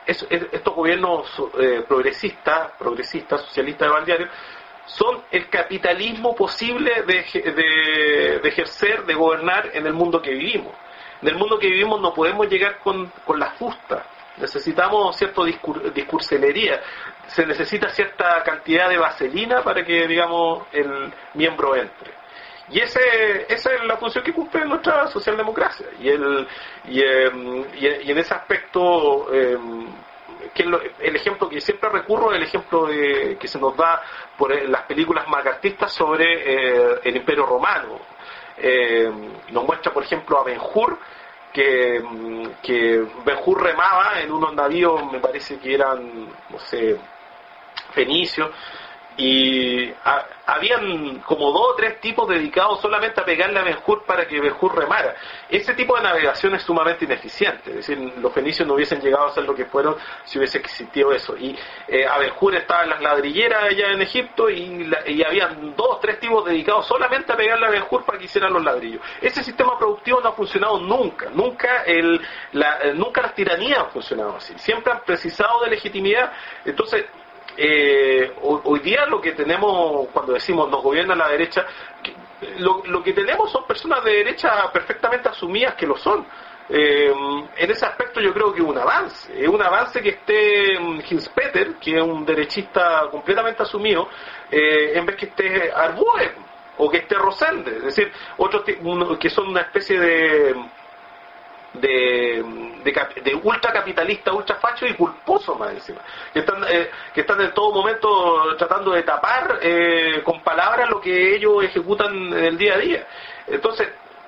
es, es, estos gobiernos eh, progresistas, progresistas, socialistas de balneario, son el capitalismo posible de, de, de ejercer, de gobernar en el mundo que vivimos. En el mundo que vivimos no podemos llegar con, con la fusta. Necesitamos cierta discur, discurselería, se necesita cierta cantidad de vaselina para que, digamos, el miembro entre. Y ese, esa es la función que cumple nuestra socialdemocracia. Y, el, y, eh, y, y en ese aspecto, eh, que lo, el ejemplo que siempre recurro es el ejemplo de, que se nos da por las películas macartistas sobre eh, el Imperio Romano. Eh, nos muestra, por ejemplo, a Ben-Hur, que, que Ben-Hur remaba en unos navíos, me parece que eran, no sé, fenicios, y a, habían como dos o tres tipos dedicados solamente a pegarle a Ben-Hur para que Ben-Hur remara. Ese tipo de navegación es sumamente ineficiente, es decir, los fenicios no hubiesen llegado a ser lo que fueron si hubiese existido eso. Y eh, a Ben-Hur estaba en las ladrilleras allá en Egipto y, la, y habían dos o tres tipos dedicados solamente a pegarle a Ben-Hur para que hicieran los ladrillos. Ese sistema productivo no ha funcionado nunca, nunca, el, la, nunca las tiranías han funcionado así, siempre han precisado de legitimidad. Entonces, Eh, hoy día lo que tenemos, cuando decimos nos gobierna la derecha, lo, lo que tenemos son personas de derecha perfectamente asumidas que lo son. Eh, en ese aspecto yo creo que es un avance, es un avance que esté Hinspeter, que es un derechista completamente asumido, eh, en vez que esté Arboe o que esté Rosende, es decir, otros que son una especie de De, de, de ultracapitalista, ultrafacho y culposo más encima, que están, eh, que están en todo momento tratando de tapar eh, con palabras lo que ellos ejecutan en el día a día. Entonces,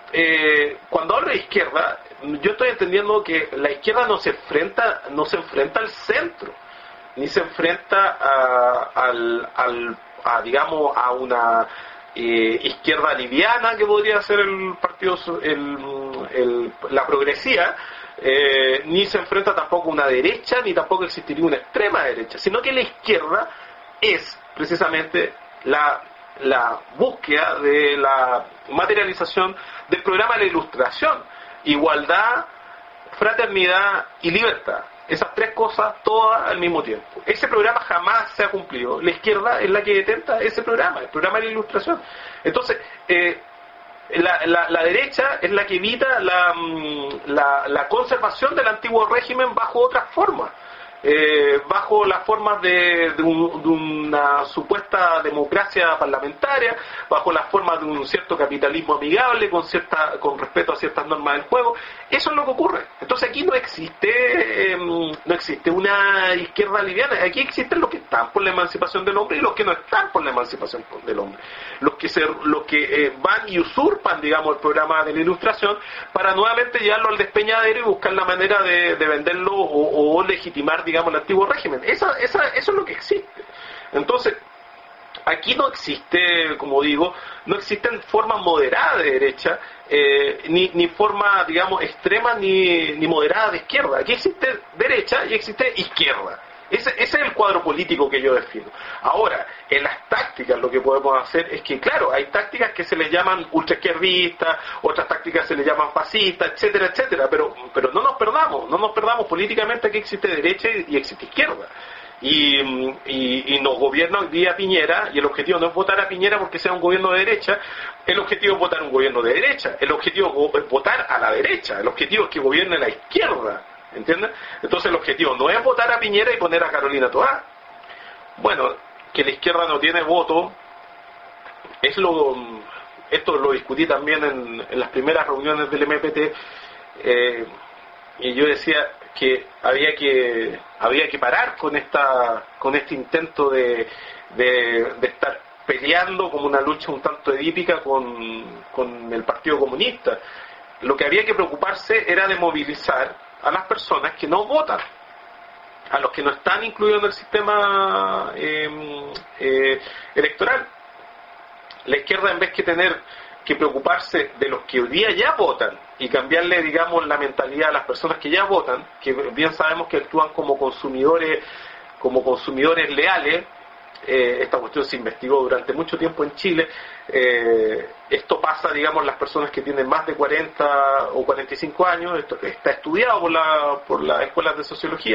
eh, cuando hablo de izquierda, yo estoy entendiendo que la izquierda no se enfrenta, no se enfrenta al centro, ni se enfrenta a, al, al, a digamos, a una Eh, izquierda liviana que podría ser el partido, el, el, la progresía, eh, ni se enfrenta tampoco a una derecha, ni tampoco existiría una extrema derecha, sino que la izquierda es precisamente la, la búsqueda de la materialización del programa de la Ilustración: igualdad, fraternidad y libertad. Esas tres cosas todas al mismo tiempo. Ese programa jamás se ha cumplido. La izquierda es la que detenta ese programa, el programa de la Ilustración. Entonces, eh, la, la, la derecha es la que evita la, la, la conservación del antiguo régimen bajo otras formas. Eh, bajo las formas de, de, un, de una supuesta democracia parlamentaria, bajo las formas de un cierto capitalismo amigable, con cierta, con respeto a ciertas normas del juego. Eso es lo que ocurre. Entonces aquí no existe eh, no existe una izquierda liviana. Aquí existen los que están por la emancipación del hombre y los que no están por la emancipación del hombre. Los que se, los que eh, van y usurpan, digamos, el programa de la Ilustración para nuevamente llevarlo al despeñadero y buscar la manera de, de venderlo o, o legitimar, digamos, digamos, el antiguo régimen. Esa, esa, eso es lo que existe. Entonces, aquí no existe, como digo, no existen formas moderadas de derecha, eh, ni, ni formas, digamos, extremas ni, ni moderadas de izquierda. Aquí existe derecha y existe izquierda. Ese, ese es el cuadro político que yo defino. Ahora, en las tácticas lo que podemos hacer es que, claro, hay tácticas que se les llaman ultraizquierdistas, otras tácticas se les llaman fascistas, etcétera, etcétera, pero, pero no nos perdamos, no nos perdamos políticamente. Aquí existe derecha y existe izquierda. Y, y, y nos gobierna hoy día Piñera, y el objetivo no es votar a Piñera porque sea un gobierno de derecha, el objetivo es votar un gobierno de derecha, el objetivo es votar a la derecha, el objetivo es que gobierne la izquierda. ¿Entienden? Entonces el objetivo no es votar a Piñera y poner a Carolina Toá. Bueno, que la izquierda no tiene voto, es lo, esto lo discutí también en, en las primeras reuniones del M P T, eh, y yo decía que había que había que parar con esta con este intento de, de, de estar peleando como una lucha un tanto edípica con, con el Partido Comunista. Lo que había que preocuparse era de movilizar a las personas que no votan, a los que no están incluidos en el sistema eh, eh, electoral. La izquierda, en vez que tener que preocuparse de los que hoy día ya votan y cambiarle, digamos, la mentalidad a las personas que ya votan, que bien sabemos que actúan como consumidores, como consumidores leales. Eh, esta cuestión se investigó durante mucho tiempo en Chile. Eh, esto pasa, digamos, las personas que tienen más de cuarenta o cuarenta y cinco años. Esto está estudiado por la por las escuelas de sociología.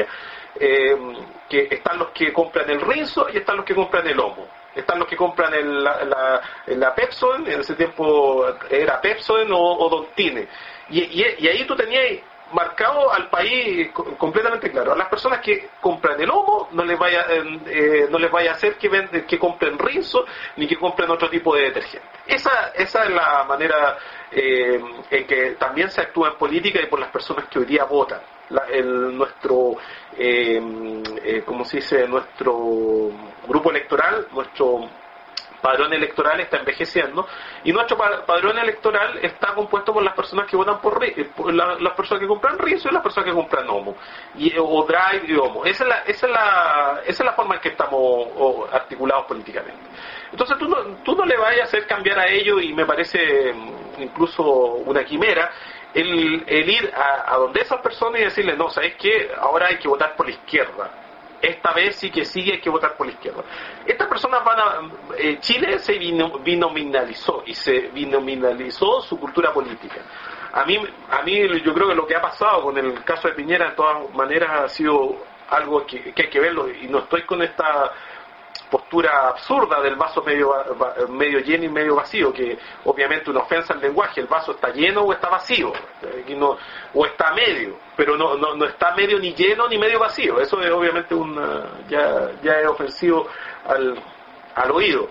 eh, que están los que compran el Rinso y están los que compran el Omo. Están los que compran el, la, la, la Pepsodent, en ese tiempo era Pepsodent o, o Dontine. Y, y, y ahí tú tenías marcado al país completamente claro. A las personas que compran el Omo no les vaya eh, no les vaya a hacer que venden, que compren Rinso ni que compren otro tipo de detergente. Esa esa es la manera eh, en que también se actúa en política y por las personas que hoy día votan. La, el, nuestro eh, eh, ¿cómo se dice? Nuestro grupo electoral, nuestro padrón electoral está envejeciendo y nuestro padrón electoral está compuesto por las personas que votan por, por la, las personas que compran Rinso y las personas que compran Omo y, o Drive y Omo. Esa es la, esa es la, esa es la forma en que estamos o, articulados políticamente. Entonces tú no, tú no le vayas a hacer cambiar a ellos, y me parece incluso una quimera el, el ir a, a donde esas personas y decirles, no, ¿sabes qué? Ahora hay que votar por la izquierda. Esta vez sí que sigue hay que votar por la izquierda. Estas personas van a... Eh, Chile se bino, binominalizó y se binominalizó su cultura política. A mí, a mí yo creo que lo que ha pasado con el caso de Piñera de todas maneras ha sido algo que, que hay que verlo, y no estoy con esta postura absurda del vaso medio medio lleno y medio vacío, que obviamente una ofensa al lenguaje. El vaso está lleno o está vacío, no, o está medio, pero no, no, no está medio ni lleno ni medio vacío. Eso es obviamente una, ya, ya es ofensivo al, al oído.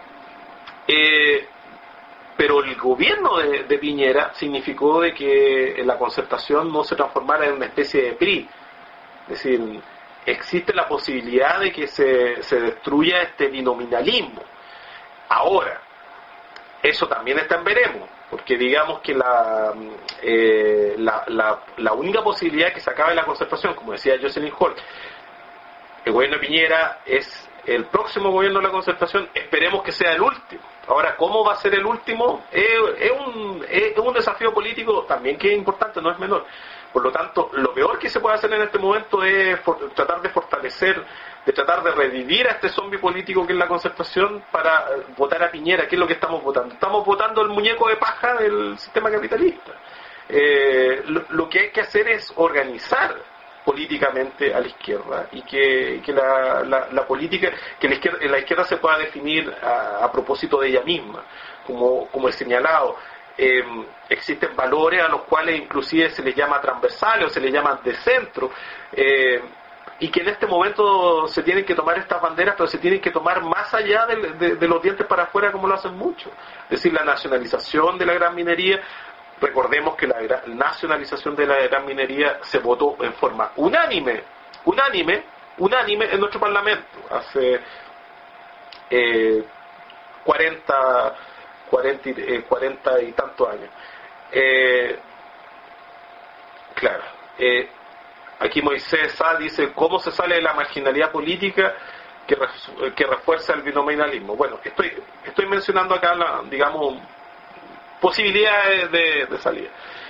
Eh, pero el gobierno de, de Piñera significó de que la Concertación no se transformara en una especie de P R I. Es decir, existe la posibilidad de que se, se destruya este binominalismo. Ahora, eso también está en veremos, porque digamos que la, eh, la, la, la única posibilidad que se acabe la Concertación, como decía Jocelyn Hall, el gobierno de Piñera es el próximo gobierno de la Concertación, esperemos que sea el último. Ahora, ¿cómo va a ser el último? Es, es, un, es un desafío político también que es importante, no es menor. Por lo tanto, lo peor que se puede hacer en este momento es for, tratar de fortalecer, de tratar de revivir a este zombie político que es la Concertación para votar a Piñera. ¿Qué es lo que estamos votando? Estamos votando el muñeco de paja del sistema capitalista. Eh, lo, lo que hay que hacer es organizar políticamente a la izquierda y que, que la, la, la política, que la izquierda, la izquierda se pueda definir a, a propósito de ella misma, como, como he señalado. Eh, existen valores a los cuales inclusive se les llama transversales o se les llama de centro, eh, y que en este momento se tienen que tomar estas banderas, pero se tienen que tomar más allá de, de, de los dientes para afuera, como lo hacen muchos. Es decir, la nacionalización de la gran minería. Recordemos que la nacionalización de la gran minería se votó en forma unánime, unánime, unánime en nuestro Parlamento hace eh, cuarenta, cuarenta, eh, cuarenta y tantos años. Eh, claro, eh, aquí Moisés Sá dice, ¿cómo se sale de la marginalidad política que, que refuerza el binominalismo? Bueno, estoy, estoy mencionando acá, la, digamos, posibilidades de, de salida.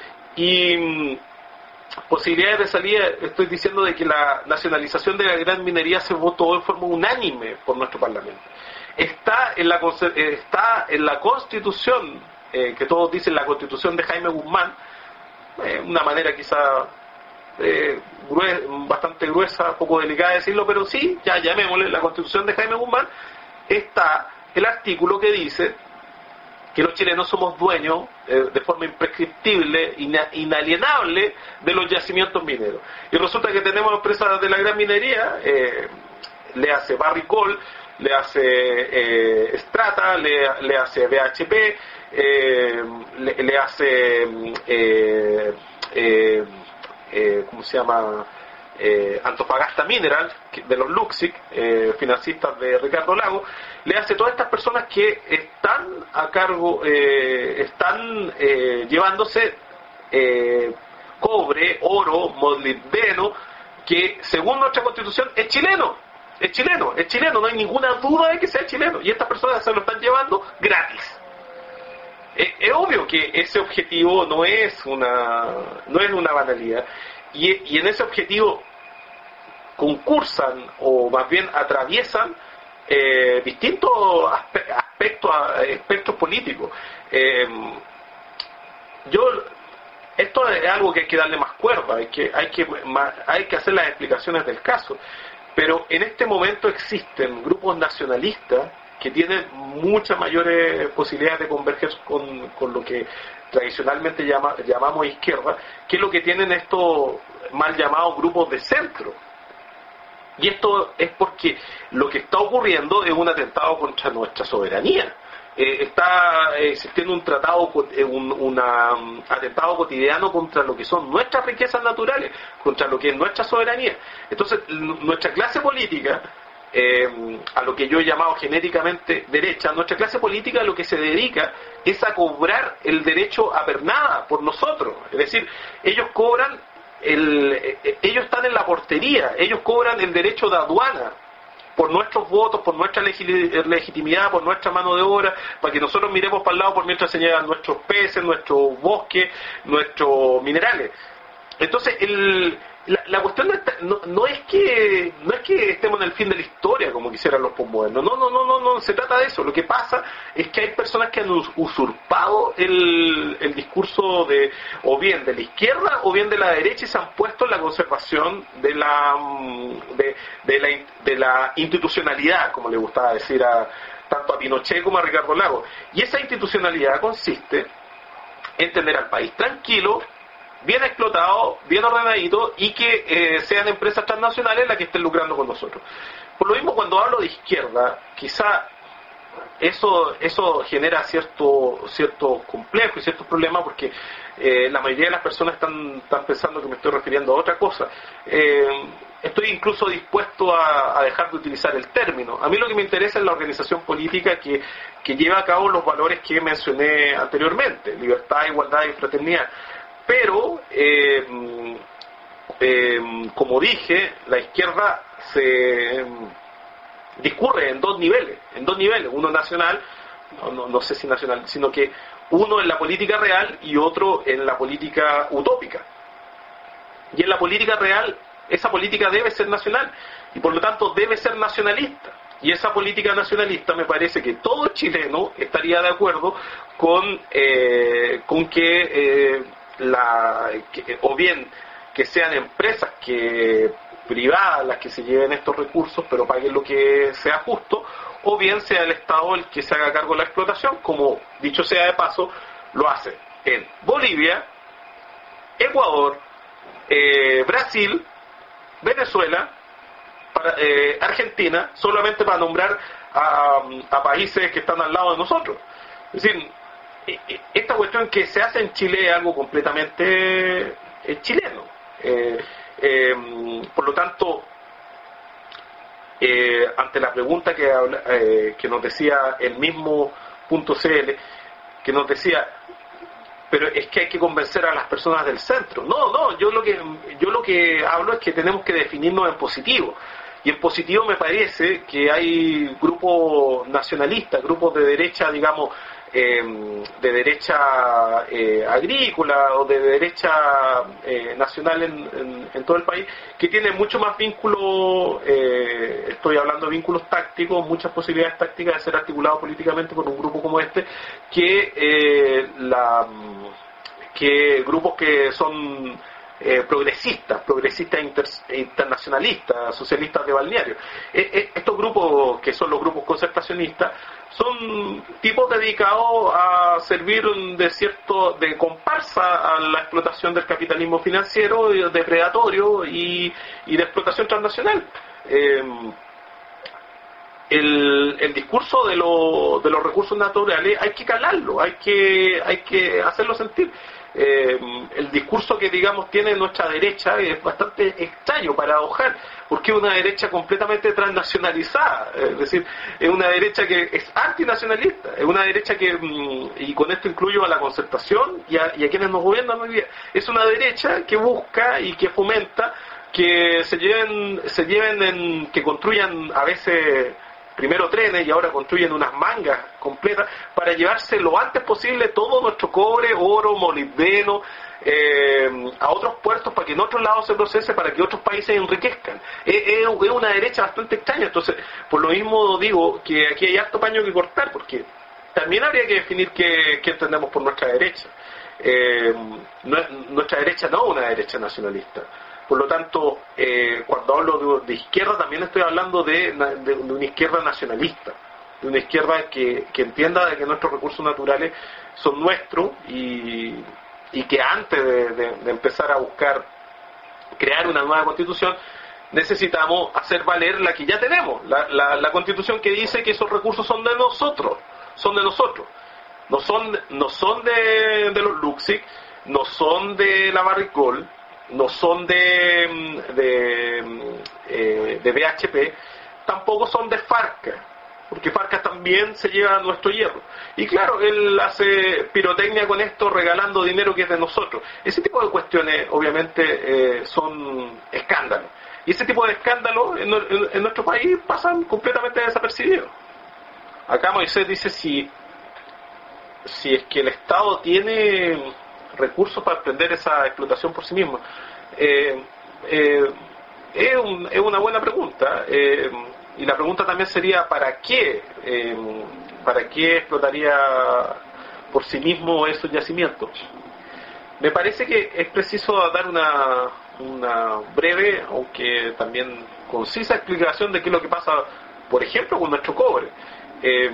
Y posibilidades de salida, estoy diciendo de que la nacionalización de la gran minería se votó en forma unánime por nuestro Parlamento. Está en la, está en la Constitución, eh, que todos dicen la Constitución de Jaime Guzmán, eh, una manera quizá eh, gruesa, bastante gruesa, poco delicada de decirlo, pero sí, ya llamémosle la Constitución de Jaime Guzmán, está el artículo que dice que los chilenos somos dueños eh, de forma imprescriptible, ina, inalienable, de los yacimientos mineros. Y resulta que tenemos empresas de la gran minería, eh, le hace Barrick, le hace eh, Strata, le, le hace B H P, eh, le, le hace, eh, eh, eh, ¿cómo se llama? Eh, Antofagasta Mineral, de los Luxic, eh, financistas de Ricardo Lago, le hace todas estas personas que están a cargo, eh, están eh, llevándose eh, cobre, oro, molibdeno, que según nuestra Constitución es chileno, es chileno, es chileno, no hay ninguna duda de que sea chileno, y estas personas se lo están llevando gratis. Es, es obvio que ese objetivo no es una, no es una banalidad. Y, y en ese objetivo concursan, o más bien atraviesan, eh, distintos aspe- aspectos, aspectos políticos. Eh, yo esto es algo que hay que darle más cuerda, hay que, hay que, hay que hacer las explicaciones del caso. Pero en este momento existen grupos nacionalistas que tienen muchas mayores posibilidades de converger con, con lo que tradicionalmente llama, llamamos izquierda, que es lo que tienen estos mal llamados grupos de centro. Y esto es porque lo que está ocurriendo es un atentado contra nuestra soberanía. Eh, está existiendo un tratado, un una, um, atentado cotidiano contra lo que son nuestras riquezas naturales, contra lo que es nuestra soberanía. Entonces, nuestra clase política, eh, a lo que yo he llamado genéricamente derecha, nuestra clase política lo que se dedica es a cobrar el derecho a pernada por nosotros. Es decir, ellos cobran, el, ellos están en la portería, ellos cobran el derecho de aduana por nuestros votos, por nuestra legitimidad, por nuestra mano de obra, para que nosotros miremos para el lado por mientras se llegan nuestros peces, nuestros bosques, nuestros minerales. Entonces, el, la, la cuestión no, está, no, no es que no es que estemos en el fin de la historia, como quisieran los posmodernos. No, no, no, no, no se trata de eso. Lo que pasa es que hay personas que han usurpado el, el discurso de o bien de la izquierda o bien de la derecha y se han puesto en la conservación de la de, de la, de la institucionalidad, como le gustaba decir a tanto a Pinochet como a Ricardo Lagos. Y esa institucionalidad consiste en tener al país tranquilo, bien explotado, bien ordenadito y que eh, sean empresas transnacionales las que estén lucrando con nosotros. Por lo mismo, cuando hablo de izquierda, quizá eso eso genera cierto cierto complejo y ciertos problemas porque eh, la mayoría de las personas están, están pensando que me estoy refiriendo a otra cosa. Eh, estoy incluso dispuesto a, a dejar de utilizar el término. A mí lo que me interesa es la organización política que, que lleva a cabo los valores que mencioné anteriormente: libertad, igualdad y fraternidad. Pero, eh, eh, como dije, la izquierda se eh, discurre en dos niveles, en dos niveles, uno nacional, no, no, no sé si nacional, sino que uno en la política real y otro en la política utópica. Y en la política real, esa política debe ser nacional y por lo tanto debe ser nacionalista. Y esa política nacionalista me parece que todo chileno estaría de acuerdo con, eh, con que... Eh, La, que, o bien que sean empresas que privadas las que se lleven estos recursos pero paguen lo que sea justo, o bien sea el Estado el que se haga cargo de la explotación, como dicho sea de paso lo hace en Bolivia, Ecuador, eh, Brasil, Venezuela, para, eh, Argentina, solamente para nombrar a, a países que están al lado de nosotros. Es decir, esta cuestión que se hace en Chile es algo completamente eh, chileno. Eh, eh, por lo tanto, eh, ante la pregunta que, eh, que nos decía el mismo punto C L, que nos decía, pero es que hay que convencer a las personas del centro. No, no, yo lo que yo lo que hablo es que tenemos que definirnos en positivo. Y en positivo me parece que hay grupos nacionalistas, grupos de derecha, digamos, eh, de derecha eh, agrícola o de derecha eh, nacional en, en, en todo el país, que tienen mucho más vínculos, eh, estoy hablando de vínculos tácticos, muchas posibilidades tácticas de ser articulado políticamente por un grupo como este, que, eh, la, que grupos que son... Eh, progresistas, progresistas inter, internacionalistas, socialistas de balneario. Eh, eh, estos grupos, que son los grupos concertacionistas, son tipos dedicados a servir de cierto, de comparsa a la explotación del capitalismo financiero, depredatorio y, y de explotación transnacional. Eh, el, el discurso de, lo, de los recursos naturales hay que calarlo, hay que, hay que hacerlo sentir. Eh, el discurso que digamos tiene nuestra derecha es bastante extraño, paradojal, porque es una derecha completamente transnacionalizada, es decir, es una derecha que es antinacionalista, es una derecha que, y con esto incluyo a la concertación y a, y a quienes nos gobiernan hoy día, es una derecha que busca y que fomenta que se lleven, se lleven en, que construyan a veces primero trenes y ahora construyen unas mangas completas para llevarse lo antes posible todo nuestro cobre, oro, molibdeno eh, a otros puertos para que en otros lados se procese, para que otros países enriquezcan. Es, es, es una derecha bastante extraña. Entonces, por lo mismo digo que aquí hay harto paño que cortar, porque también habría que definir qué, qué entendemos por nuestra derecha. Eh, nuestra derecha no es una derecha nacionalista. Por lo tanto, eh, cuando hablo de, de izquierda también estoy hablando de, de, de una izquierda nacionalista, de una izquierda que, que entienda de que nuestros recursos naturales son nuestros y, y que antes de, de, de empezar a buscar crear una nueva constitución necesitamos hacer valer la que ya tenemos, la, la, la constitución que dice que esos recursos son de nosotros, son de nosotros, no son, no son de, de los Luxic, no son de la Barrick Gold, no son de de, eh, de B H P, tampoco son de Farca, porque Farca también se lleva nuestro hierro. Y claro, él hace pirotecnia con esto, regalando dinero que es de nosotros. Ese tipo de cuestiones, obviamente, eh, son escándalos. Y ese tipo de escándalos en, en, en nuestro país pasan completamente desapercibidos. Acá Moisés dice si, si es que el Estado tiene recursos para emprender esa explotación por sí mismo. Eh, eh, es, un, es una buena pregunta. Eh, y la pregunta también sería ¿para qué? Eh, ¿Para qué explotaría por sí mismo esos yacimientos? Me parece que es preciso dar una, una breve, aunque también concisa explicación de qué es lo que pasa, por ejemplo, con nuestro cobre. Eh,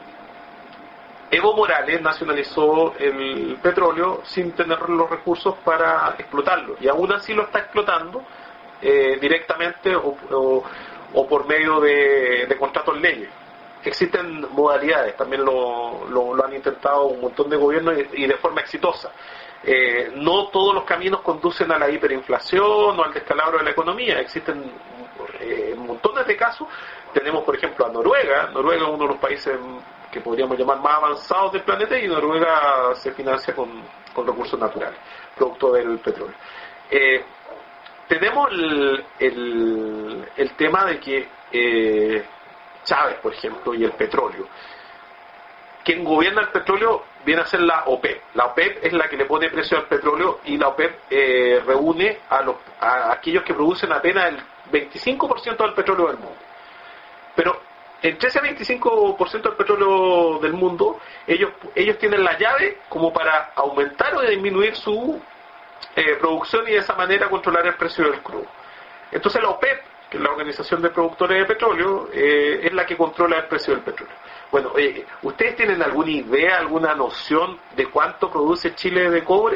Evo Morales nacionalizó el petróleo sin tener los recursos para explotarlo, y aún así lo está explotando eh, directamente o, o, o por medio de, de contratos leyes. Existen modalidades, también lo, lo, lo han intentado un montón de gobiernos y, y de forma exitosa. Eh, no todos los caminos conducen a la hiperinflación o al descalabro de la economía. Existen eh, montones de casos. Tenemos, por ejemplo, a Noruega. Noruega es uno de los países que podríamos llamar más avanzados del planeta, y Noruega se financia con, con recursos naturales, producto del petróleo. Eh, tenemos el, el, el tema de que eh, Chávez, por ejemplo, y el petróleo. Quien gobierna el petróleo viene a ser la OPEP. La OPEP es la que le pone precio al petróleo, y la OPEP eh, reúne a, los, a aquellos que producen apenas el veinticinco por ciento del petróleo del mundo. Pero entre ese veinticinco por ciento del petróleo del mundo, ellos ellos tienen la llave como para aumentar o disminuir su eh, producción, y de esa manera controlar el precio del crudo. Entonces la OPEP, que es la Organización de Productores de Petróleo, eh, es la que controla el precio del petróleo. Bueno, eh, ¿ustedes tienen alguna idea, alguna noción de cuánto produce Chile de cobre?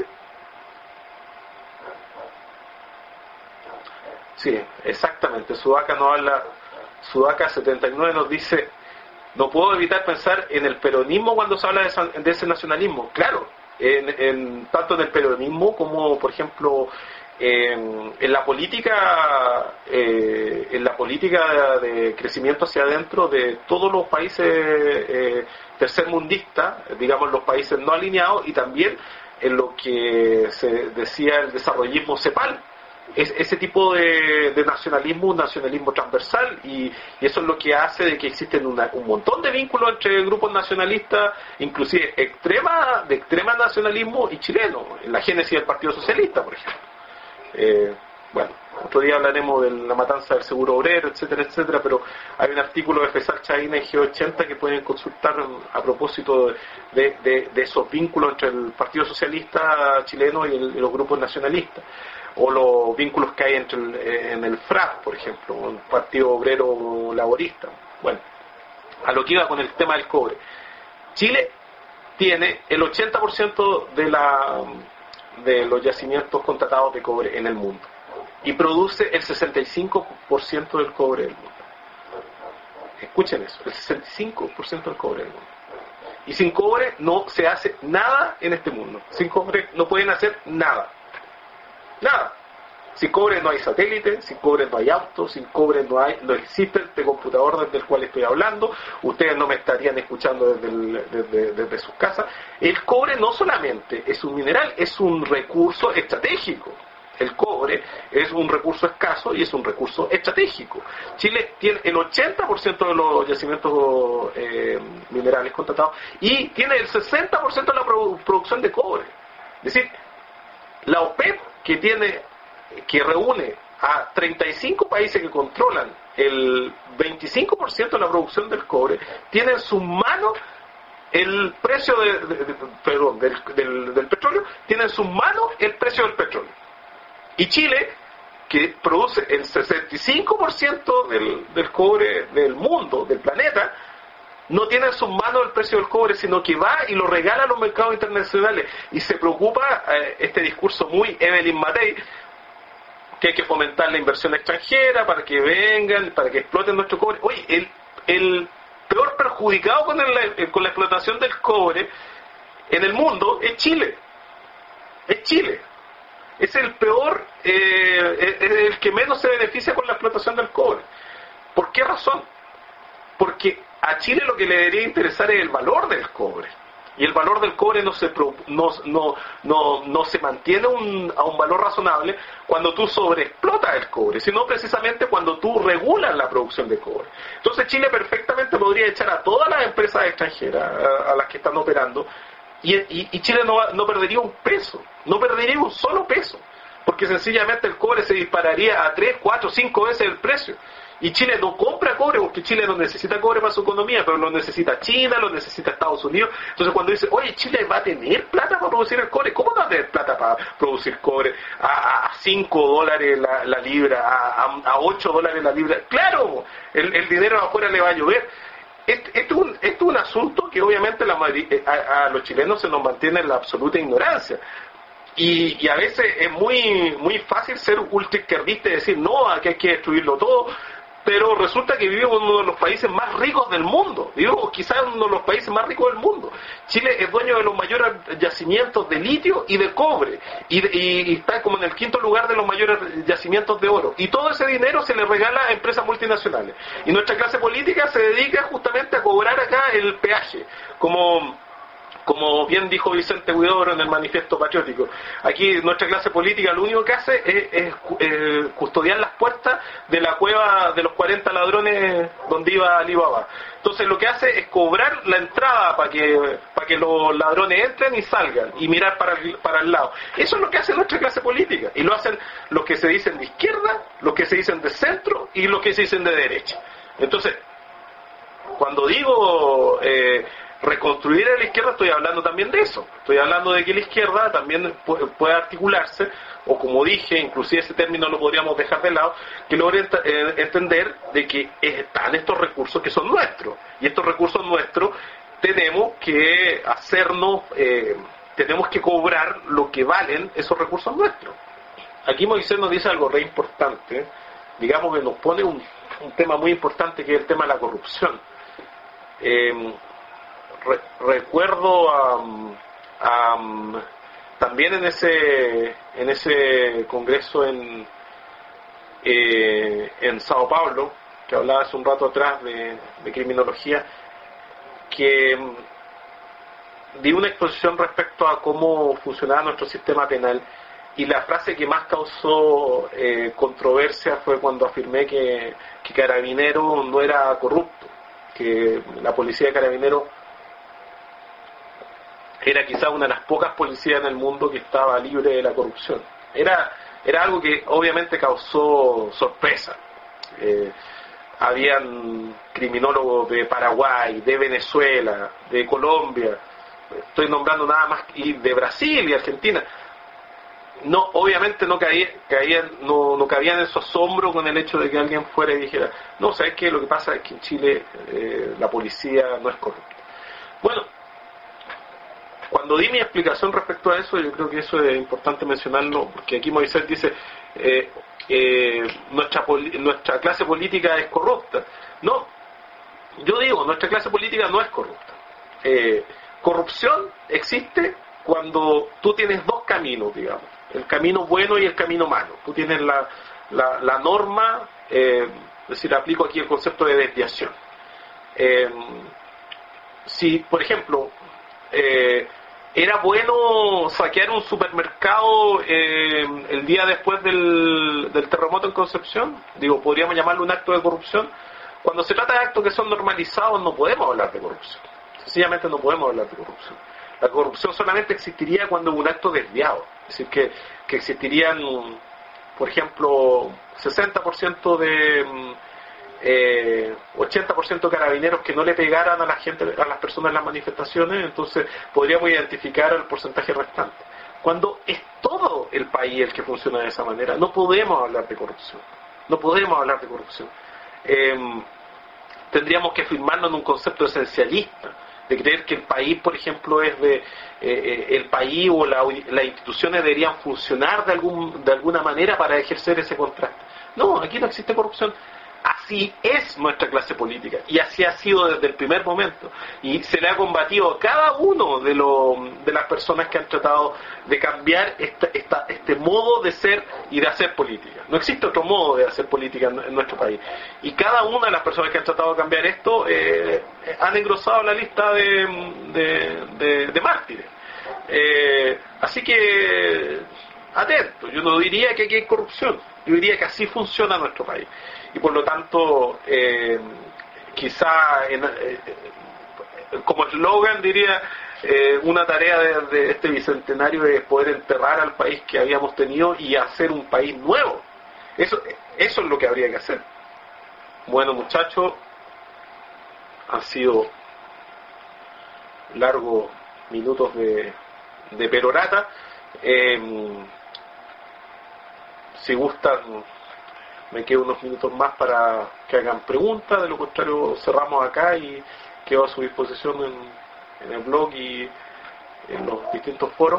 Sí, exactamente. Sudaca nos habla, Sudaca setenta y nueve nos dice: no puedo evitar pensar en el peronismo cuando se habla de, esa, de ese nacionalismo. Claro, en, en, tanto en el peronismo como, por ejemplo, en, en la política eh, en la política de crecimiento hacia adentro de todos los países eh, tercermundistas, digamos los países no alineados, y también en lo que se decía el desarrollismo CEPAL. Es ese tipo de, de nacionalismo, un nacionalismo transversal, y, y eso es lo que hace de que existen una, un montón de vínculos entre grupos nacionalistas, inclusive extrema, de extrema nacionalismo y chileno, en la génesis del Partido Socialista, por ejemplo. Eh, bueno, otro día hablaremos de la matanza del seguro obrero, etcétera, etcétera, pero hay un artículo de Fesar Chaina y G ochenta que pueden consultar a propósito de, de, de esos vínculos entre el Partido Socialista chileno y, el, y los grupos nacionalistas, o los vínculos que hay entre el, en el F R A, por ejemplo, el Partido Obrero Laborista. Bueno, a lo que iba con el tema del cobre. Chile tiene el ochenta por ciento de la de los yacimientos contratados de cobre en el mundo, y produce el sesenta y cinco por ciento del cobre del mundo. Escuchen eso, el sesenta y cinco por ciento del cobre del mundo. Y sin cobre no se hace nada en este mundo. Sin cobre no pueden hacer nada. Nada. Sin cobre no hay satélite, sin cobre no hay auto, sin cobre no hay, no existe este computador desde el cual estoy hablando. Ustedes no me estarían escuchando desde, el, desde, desde sus casas. El cobre no solamente es un mineral, es un recurso estratégico. El cobre es un recurso escaso y es un recurso estratégico. Chile tiene el ochenta por ciento de los yacimientos eh, minerales contratados, y tiene el sesenta por ciento de la produ- producción de cobre. Es decir, la OPEP, que tiene que reúne a treinta y cinco países que controlan el veinticinco por ciento de la producción del cobre, tiene en sus manos el precio de, de, de, perdón, del, del, del petróleo, tiene en sus manos el precio del petróleo. Y Chile, que produce el sesenta y cinco por ciento del, del cobre del mundo, del planeta, no tiene en sus manos el precio del cobre, sino que va y lo regala a los mercados internacionales. Y se preocupa eh, este discurso muy Evelyn Matei, que hay que fomentar la inversión extranjera para que vengan, para que exploten nuestro cobre. Oye, el, el peor perjudicado con, el, con la explotación del cobre en el mundo es Chile. Es Chile. Es el peor, eh, es el que menos se beneficia con la explotación del cobre. ¿Por qué razón? Porque a Chile lo que le debería interesar es el valor del cobre. Y el valor del cobre no se no, no, no, no se mantiene un, a un valor razonable cuando tú sobreexplotas el cobre, sino precisamente cuando tú regulas la producción de cobre. Entonces Chile perfectamente podría echar a todas las empresas extranjeras a, a las que están operando y, y, y Chile no, no perdería un peso, no perdería un solo peso, porque sencillamente el cobre se dispararía a tres, cuatro, cinco veces el precio. Y Chile no compra cobre porque Chile no necesita cobre para su economía, pero lo necesita China, lo necesita Estados Unidos. Entonces cuando dice, oye, Chile va a tener plata para producir el cobre, ¿cómo no va a tener plata para producir cobre a cinco dólares la, la libra, a, a, a ocho dólares la libra? Claro, el, el dinero afuera le va a llover. Esto este es, un, este es un asunto que obviamente la, a, a los chilenos se nos mantiene en la absoluta ignorancia. Y, y a veces es muy, muy fácil ser ultraizquierdista y decir, no, aquí hay que destruirlo todo. Pero resulta que vivimos en uno de los países más ricos del mundo. Vivimos quizás en uno de los países más ricos del mundo. Chile es dueño de los mayores yacimientos de litio y de cobre. Y, de, y, y está como en el quinto lugar de los mayores yacimientos de oro. Y todo ese dinero se le regala a empresas multinacionales. Y nuestra clase política se dedica justamente a cobrar acá el peaje. Como... Como bien dijo Vicente Huidobro en el Manifiesto Patriótico, aquí nuestra clase política lo único que hace es, es, es custodiar las puertas de la cueva de los cuarenta ladrones donde iba Alibaba. Entonces lo que hace es cobrar la entrada para que para que los ladrones entren y salgan y mirar para el, para el lado. Eso es lo que hace nuestra clase política. Y lo hacen los que se dicen de izquierda, los que se dicen de centro y los que se dicen de derecha. Entonces, cuando digo... Eh, reconstruir a la izquierda, estoy hablando también de eso. Estoy hablando de que la izquierda también puede articularse, o como dije, inclusive ese término lo podríamos dejar de lado, que logre ent- eh, entender de que están estos recursos que son nuestros. Y estos recursos nuestros tenemos que hacernos, eh, tenemos que cobrar lo que valen esos recursos nuestros. Aquí Moisés nos dice algo re importante, digamos que nos pone un, un tema muy importante, que es el tema de la corrupción. Eh, Re- recuerdo um, um, también en ese en ese congreso en eh, en Sao Paulo, que hablaba hace un rato atrás de, de criminología, que um, di una exposición respecto a cómo funcionaba nuestro sistema penal, y la frase que más causó eh, controversia fue cuando afirmé que, que Carabineros no era corrupto, que la policía de Carabineros era quizá una de las pocas policías en el mundo que estaba libre de la corrupción. Era, era algo que obviamente causó sorpresa. Eh, habían criminólogos de Paraguay, de Venezuela, de Colombia, estoy nombrando nada más, y de Brasil y Argentina. No, obviamente no caía, caían, no, no cabían en su asombro con el hecho de que alguien fuera y dijera, no, ¿sabes qué? Lo que pasa es que en Chile eh, la policía no es corrupta. Bueno, cuando di mi explicación respecto a eso, yo creo que eso es importante mencionarlo, porque aquí Moisés dice, eh, eh, nuestra, nuestra clase política es corrupta. No, yo digo, nuestra clase política no es corrupta. Eh, corrupción existe cuando tú tienes dos caminos, digamos, el camino bueno y el camino malo. Tú tienes la, la, la norma, eh, es decir, aplico aquí el concepto de desviación. Eh, si, por ejemplo, eh, era bueno saquear un supermercado eh, el día después del, del terremoto en Concepción, digo, podríamos llamarlo un acto de corrupción. Cuando se trata de actos que son normalizados, no podemos hablar de corrupción. Sencillamente no podemos hablar de corrupción. La corrupción solamente existiría cuando hubo un acto desviado. Es decir, que, que existirían, por ejemplo, sesenta por ciento de, eh, ochenta por ciento carabineros que no le pegaran a la gente, a las personas en las manifestaciones, entonces podríamos identificar el porcentaje restante. Cuando es todo el país el que funciona de esa manera, no podemos hablar de corrupción. No podemos hablar de corrupción. Eh, tendríamos que firmarnos en un concepto esencialista, de creer que el país, por ejemplo, es de eh, el país o la, las instituciones deberían funcionar de algún de alguna manera para ejercer ese contrato. No, aquí no existe corrupción. Así es nuestra clase política y así ha sido desde el primer momento, y se le ha combatido a cada uno de, lo, de las personas que han tratado de cambiar esta, esta, este modo de ser y de hacer política. No existe otro modo de hacer política en, en nuestro país, y cada una de las personas que han tratado de cambiar esto eh, han engrosado la lista de, de, de, de mártires. Eh, así que atento, yo no diría que aquí hay corrupción, yo diría que así funciona nuestro país. Y por lo tanto, eh, quizá en, eh, como eslogan diría, eh, una tarea de, de este bicentenario es poder enterrar al país que habíamos tenido y hacer un país nuevo. Eso, eso es lo que habría que hacer. Bueno, muchachos, han sido largos minutos de, de perorata. Eh, si gustan, me quedo unos minutos más para que hagan preguntas, de lo contrario cerramos acá y quedo a su disposición en, en el blog y en los distintos foros.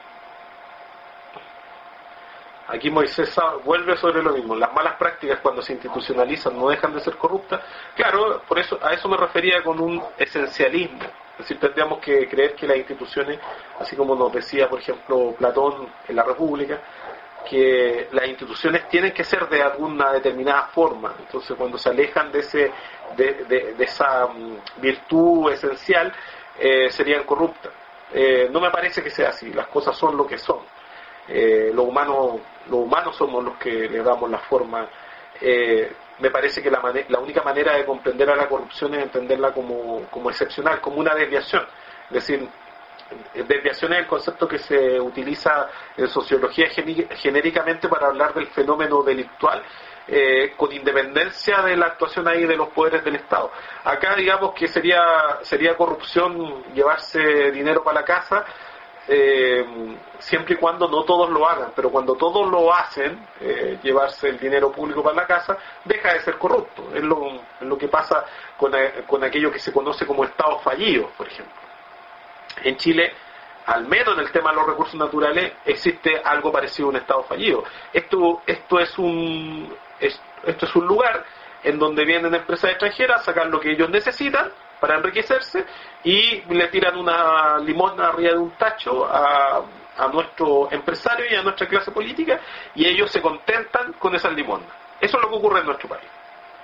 Aquí Moisés vuelve sobre lo mismo, las malas prácticas cuando se institucionalizan no dejan de ser corruptas. Claro, por eso a eso me refería con un esencialismo, es decir, tendríamos que creer que las instituciones, así como nos decía por ejemplo Platón en la República, que las instituciones tienen que ser de alguna determinada forma. Entonces cuando se alejan de ese de, de, de esa um, virtud esencial, eh, serían corruptas. Eh, no me parece que sea así, las cosas son lo que son. Eh, los humanos los humanos somos los que le damos la forma. Eh, me parece que la, mane- la única manera de comprender a la corrupción es entenderla como, como excepcional, como una desviación. Es decir, desviación es el concepto que se utiliza en sociología genéricamente para hablar del fenómeno delictual, eh, con independencia de la actuación ahí de los poderes del Estado. Acá digamos que sería sería corrupción llevarse dinero para la casa, eh, siempre y cuando no todos lo hagan, pero cuando todos lo hacen, eh, llevarse el dinero público para la casa, deja de ser corrupto. Es lo, es lo que pasa con, con aquello que se conoce como Estado fallido, por ejemplo. En Chile, al menos en el tema de los recursos naturales, existe algo parecido a un Estado fallido. Esto, esto es un, es, esto es un lugar en donde vienen empresas extranjeras a sacar lo que ellos necesitan para enriquecerse y le tiran una limosna arriba de un tacho a, a nuestro empresario y a nuestra clase política, y ellos se contentan con esas limosnas. Eso es lo que ocurre en nuestro país.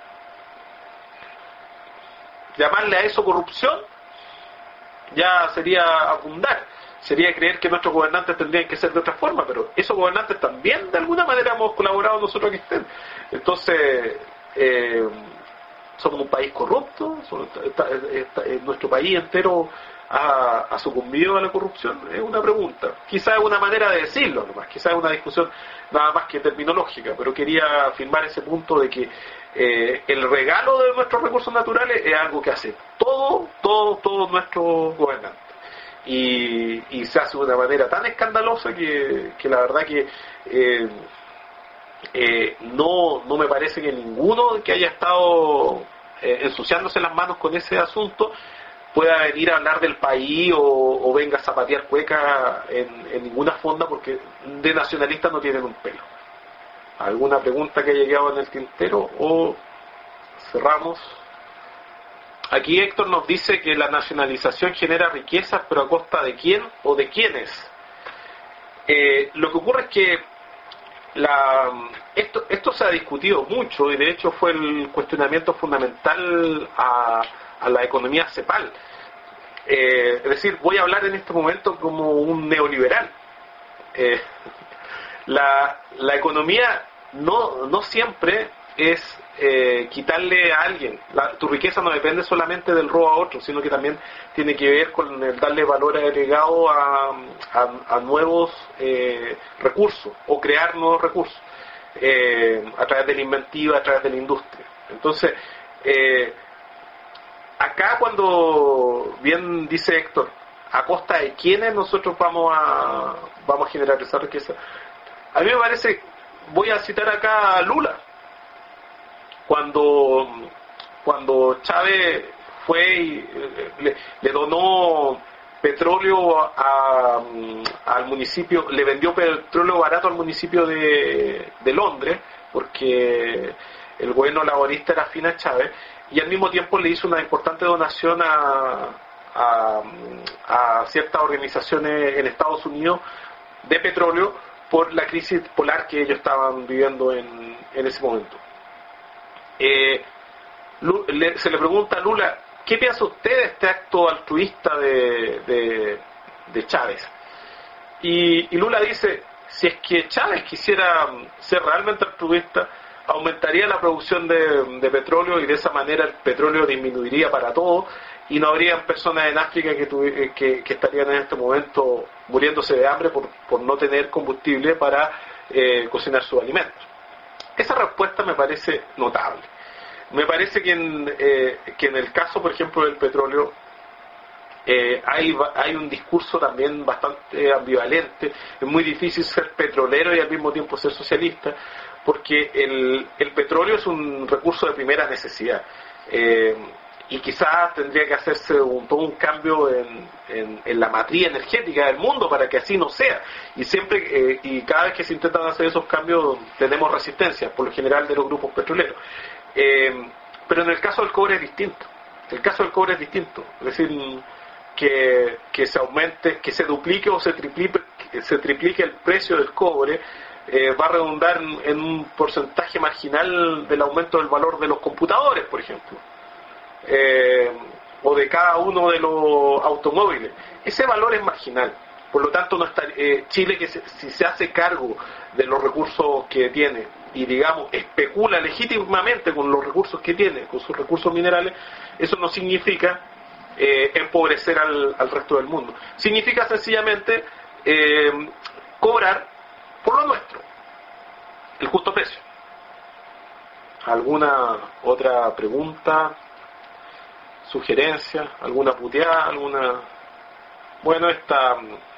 Llamarle a eso corrupción ya sería abundar, sería creer que nuestros gobernantes tendrían que ser de otra forma, pero esos gobernantes también de alguna manera hemos colaborado nosotros que estén. Entonces, eh, somos un país corrupto, somos, está, está, nuestro país entero ha, ha sucumbido a la corrupción. Es una pregunta, quizás es una manera de decirlo nomás, quizás es una discusión nada más que terminológica, pero quería afirmar ese punto de que eh, el regalo de nuestros recursos naturales es algo que hace todo, todo, todos nuestros gobernantes, y, y se hace de una manera tan escandalosa que, que la verdad que eh, eh, no, no me parece que ninguno que haya estado eh, ensuciándose las manos con ese asunto pueda venir a hablar del país o, o venga a zapatear cueca en, en ninguna fonda, porque de nacionalistas no tienen un pelo. ¿Alguna pregunta que haya llegado en el tintero o cerramos? Aquí Héctor nos dice que la nacionalización genera riquezas, pero ¿a costa de quién o de quiénes? Eh, lo que ocurre es que la, esto, esto se ha discutido mucho, y de hecho fue el cuestionamiento fundamental a, a la economía CEPAL. Eh, es decir, voy a hablar en este momento como un neoliberal. Eh, la, la economía no, no siempre es eh, quitarle a alguien. La, tu riqueza no depende solamente del robo a otro, sino que también tiene que ver con el darle valor agregado a, a, a nuevos eh, recursos, o crear nuevos recursos eh, a través de la inventiva, a través de la industria. Entonces, eh, acá cuando bien dice Héctor, a costa de quiénes nosotros vamos a vamos a generar esa riqueza, a mí me parece, voy a citar acá a Lula, cuando cuando Chávez fue y le, le donó petróleo a, al municipio, le vendió petróleo barato al municipio de, de Londres, porque el gobierno laborista era afín a Chávez, y al mismo tiempo le hizo una importante donación a, a, a ciertas organizaciones en Estados Unidos de petróleo por la crisis polar que ellos estaban viviendo en, en ese momento. Eh, le, se le pregunta a Lula, ¿qué piensa usted de este acto altruista de, de, de Chávez? Y, y Lula dice, si es que Chávez quisiera ser realmente altruista, aumentaría la producción de, de petróleo, y de esa manera el petróleo disminuiría para todos y no habría personas en África que, tuvi, que, que estarían en este momento muriéndose de hambre por, por no tener combustible para eh, cocinar sus alimentos. Esa respuesta me parece notable. Me parece que en, eh, que en el caso, por ejemplo, del petróleo, eh, hay, hay un discurso también bastante ambivalente. Es muy difícil ser petrolero y al mismo tiempo ser socialista, porque el, el petróleo es un recurso de primera necesidad. Eh, y quizás tendría que hacerse un, todo un cambio en, en, en la matriz energética del mundo para que así no sea. Y siempre eh, y cada vez que se intentan hacer esos cambios tenemos resistencia, por lo general, de los grupos petroleros. Eh, pero en el caso del cobre es distinto. El caso del cobre es distinto. Es decir, que, que se aumente, que se duplique o se triplique, se triplique el precio del cobre, eh, va a redundar en, en un porcentaje marginal del aumento del valor de los computadores, por ejemplo. Eh, o de cada uno de los automóviles. Ese valor es marginal. Por lo tanto, no está, eh, Chile, que se, si se hace cargo de los recursos que tiene y, digamos, especula legítimamente con los recursos que tiene, con sus recursos minerales, eso no significa eh, empobrecer al, al resto del mundo. Significa sencillamente eh, cobrar por lo nuestro, el justo precio. ¿Alguna otra pregunta, sugerencia, alguna puteada, alguna? Bueno, esta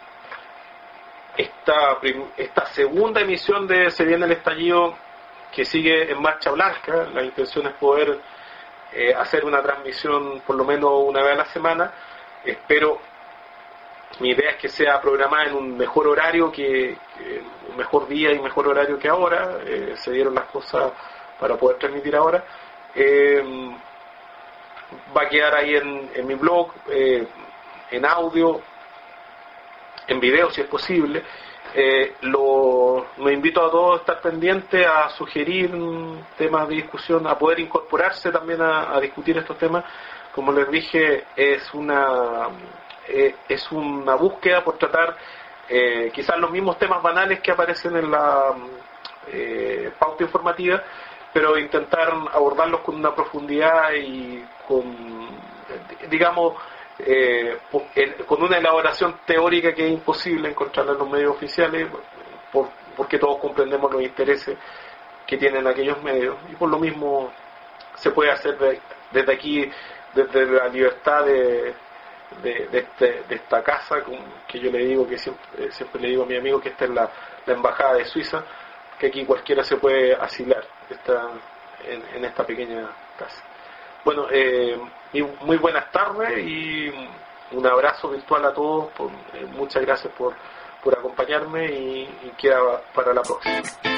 esta esta segunda emisión de Se Viene el Estallido, que sigue en marcha blanca. La intención es poder eh, hacer una transmisión por lo menos una vez a la semana. Espero, mi idea es que sea programada en un mejor horario, que, que un mejor día y mejor horario que ahora. Eh, se dieron las cosas para poder transmitir ahora. Eh, va a quedar ahí en, en mi blog, eh, en audio, en video si es posible. Eh, lo, me invito a todos a estar pendientes, a sugerir temas de discusión, a poder incorporarse también a, a discutir estos temas. Como les dije, es una eh, es una búsqueda por tratar eh, quizás los mismos temas banales que aparecen en la eh, pauta informativa, pero intentar abordarlos con una profundidad y con, digamos, eh, con una elaboración teórica que es imposible encontrar en los medios oficiales, por, porque todos comprendemos los intereses que tienen aquellos medios, y por lo mismo se puede hacer de, desde aquí, desde la libertad de, de, de, este, de esta casa, que yo le digo, que siempre, siempre le digo a mi amigo que esta es la, la embajada de Suiza, que aquí cualquiera se puede asilar esta, en, en esta pequeña casa. Bueno, eh, muy buenas tardes y un abrazo virtual a todos. Por, eh, muchas gracias por, por acompañarme y, y queda para la próxima.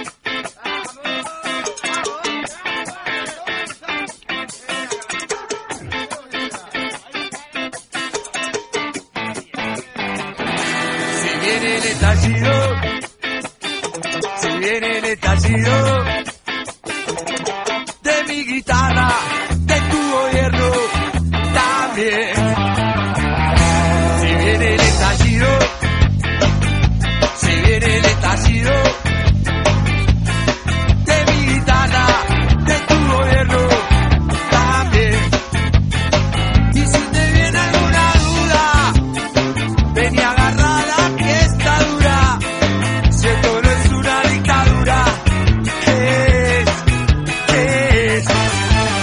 Si viene el estallido, si viene el estallido de mi guitarra, de tu gobierno también. Si viene el estallido, si viene el estallido de mi guitarra, de tu gobierno también. Y si te viene alguna duda, ven y agarrala que está dura. Si esto no es una dictadura, ¿qué es? ¿Qué es?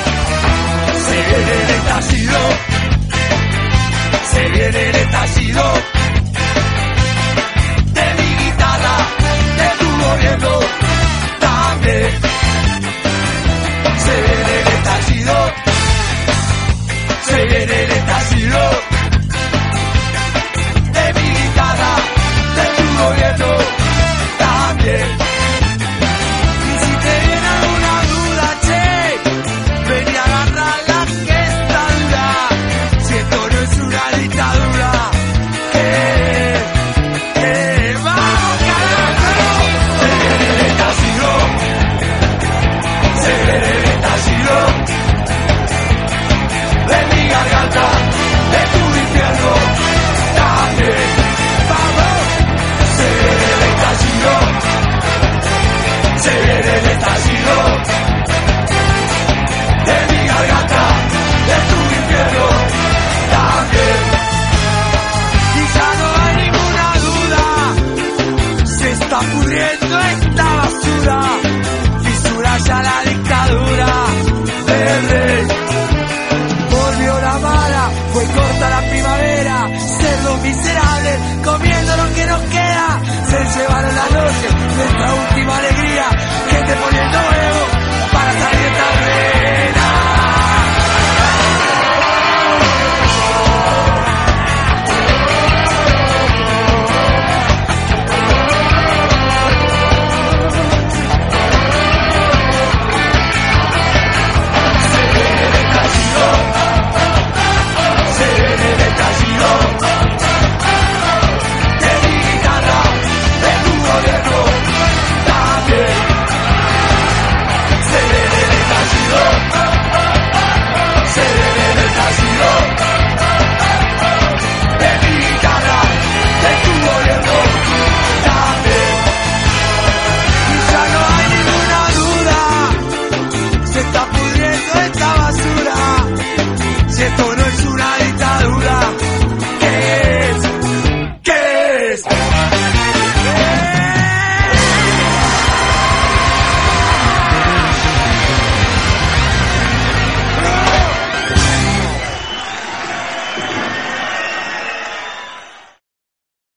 estallido de mi guitarra, de tu gobierno también. Se viene el estallido, se viene el estallido de mi guitarra, de tu gobierno también. Y si te viene alguna duda, che, ven y agarrala que está dura. Si esto no es una dictadura, eh, eh, vamos carajo. Se viene el estallido, se viene el estallido de mi garganta, de tu infierno también. Vamos, se viene el estallido, se viene el estallido de mi garganta, de tu infierno también. Y ya no hay ninguna duda, se está pudriendo esta basura, fisura ya la dictadura del rey. Volvió la mala, fue corta la primavera, cerdos miserables comieron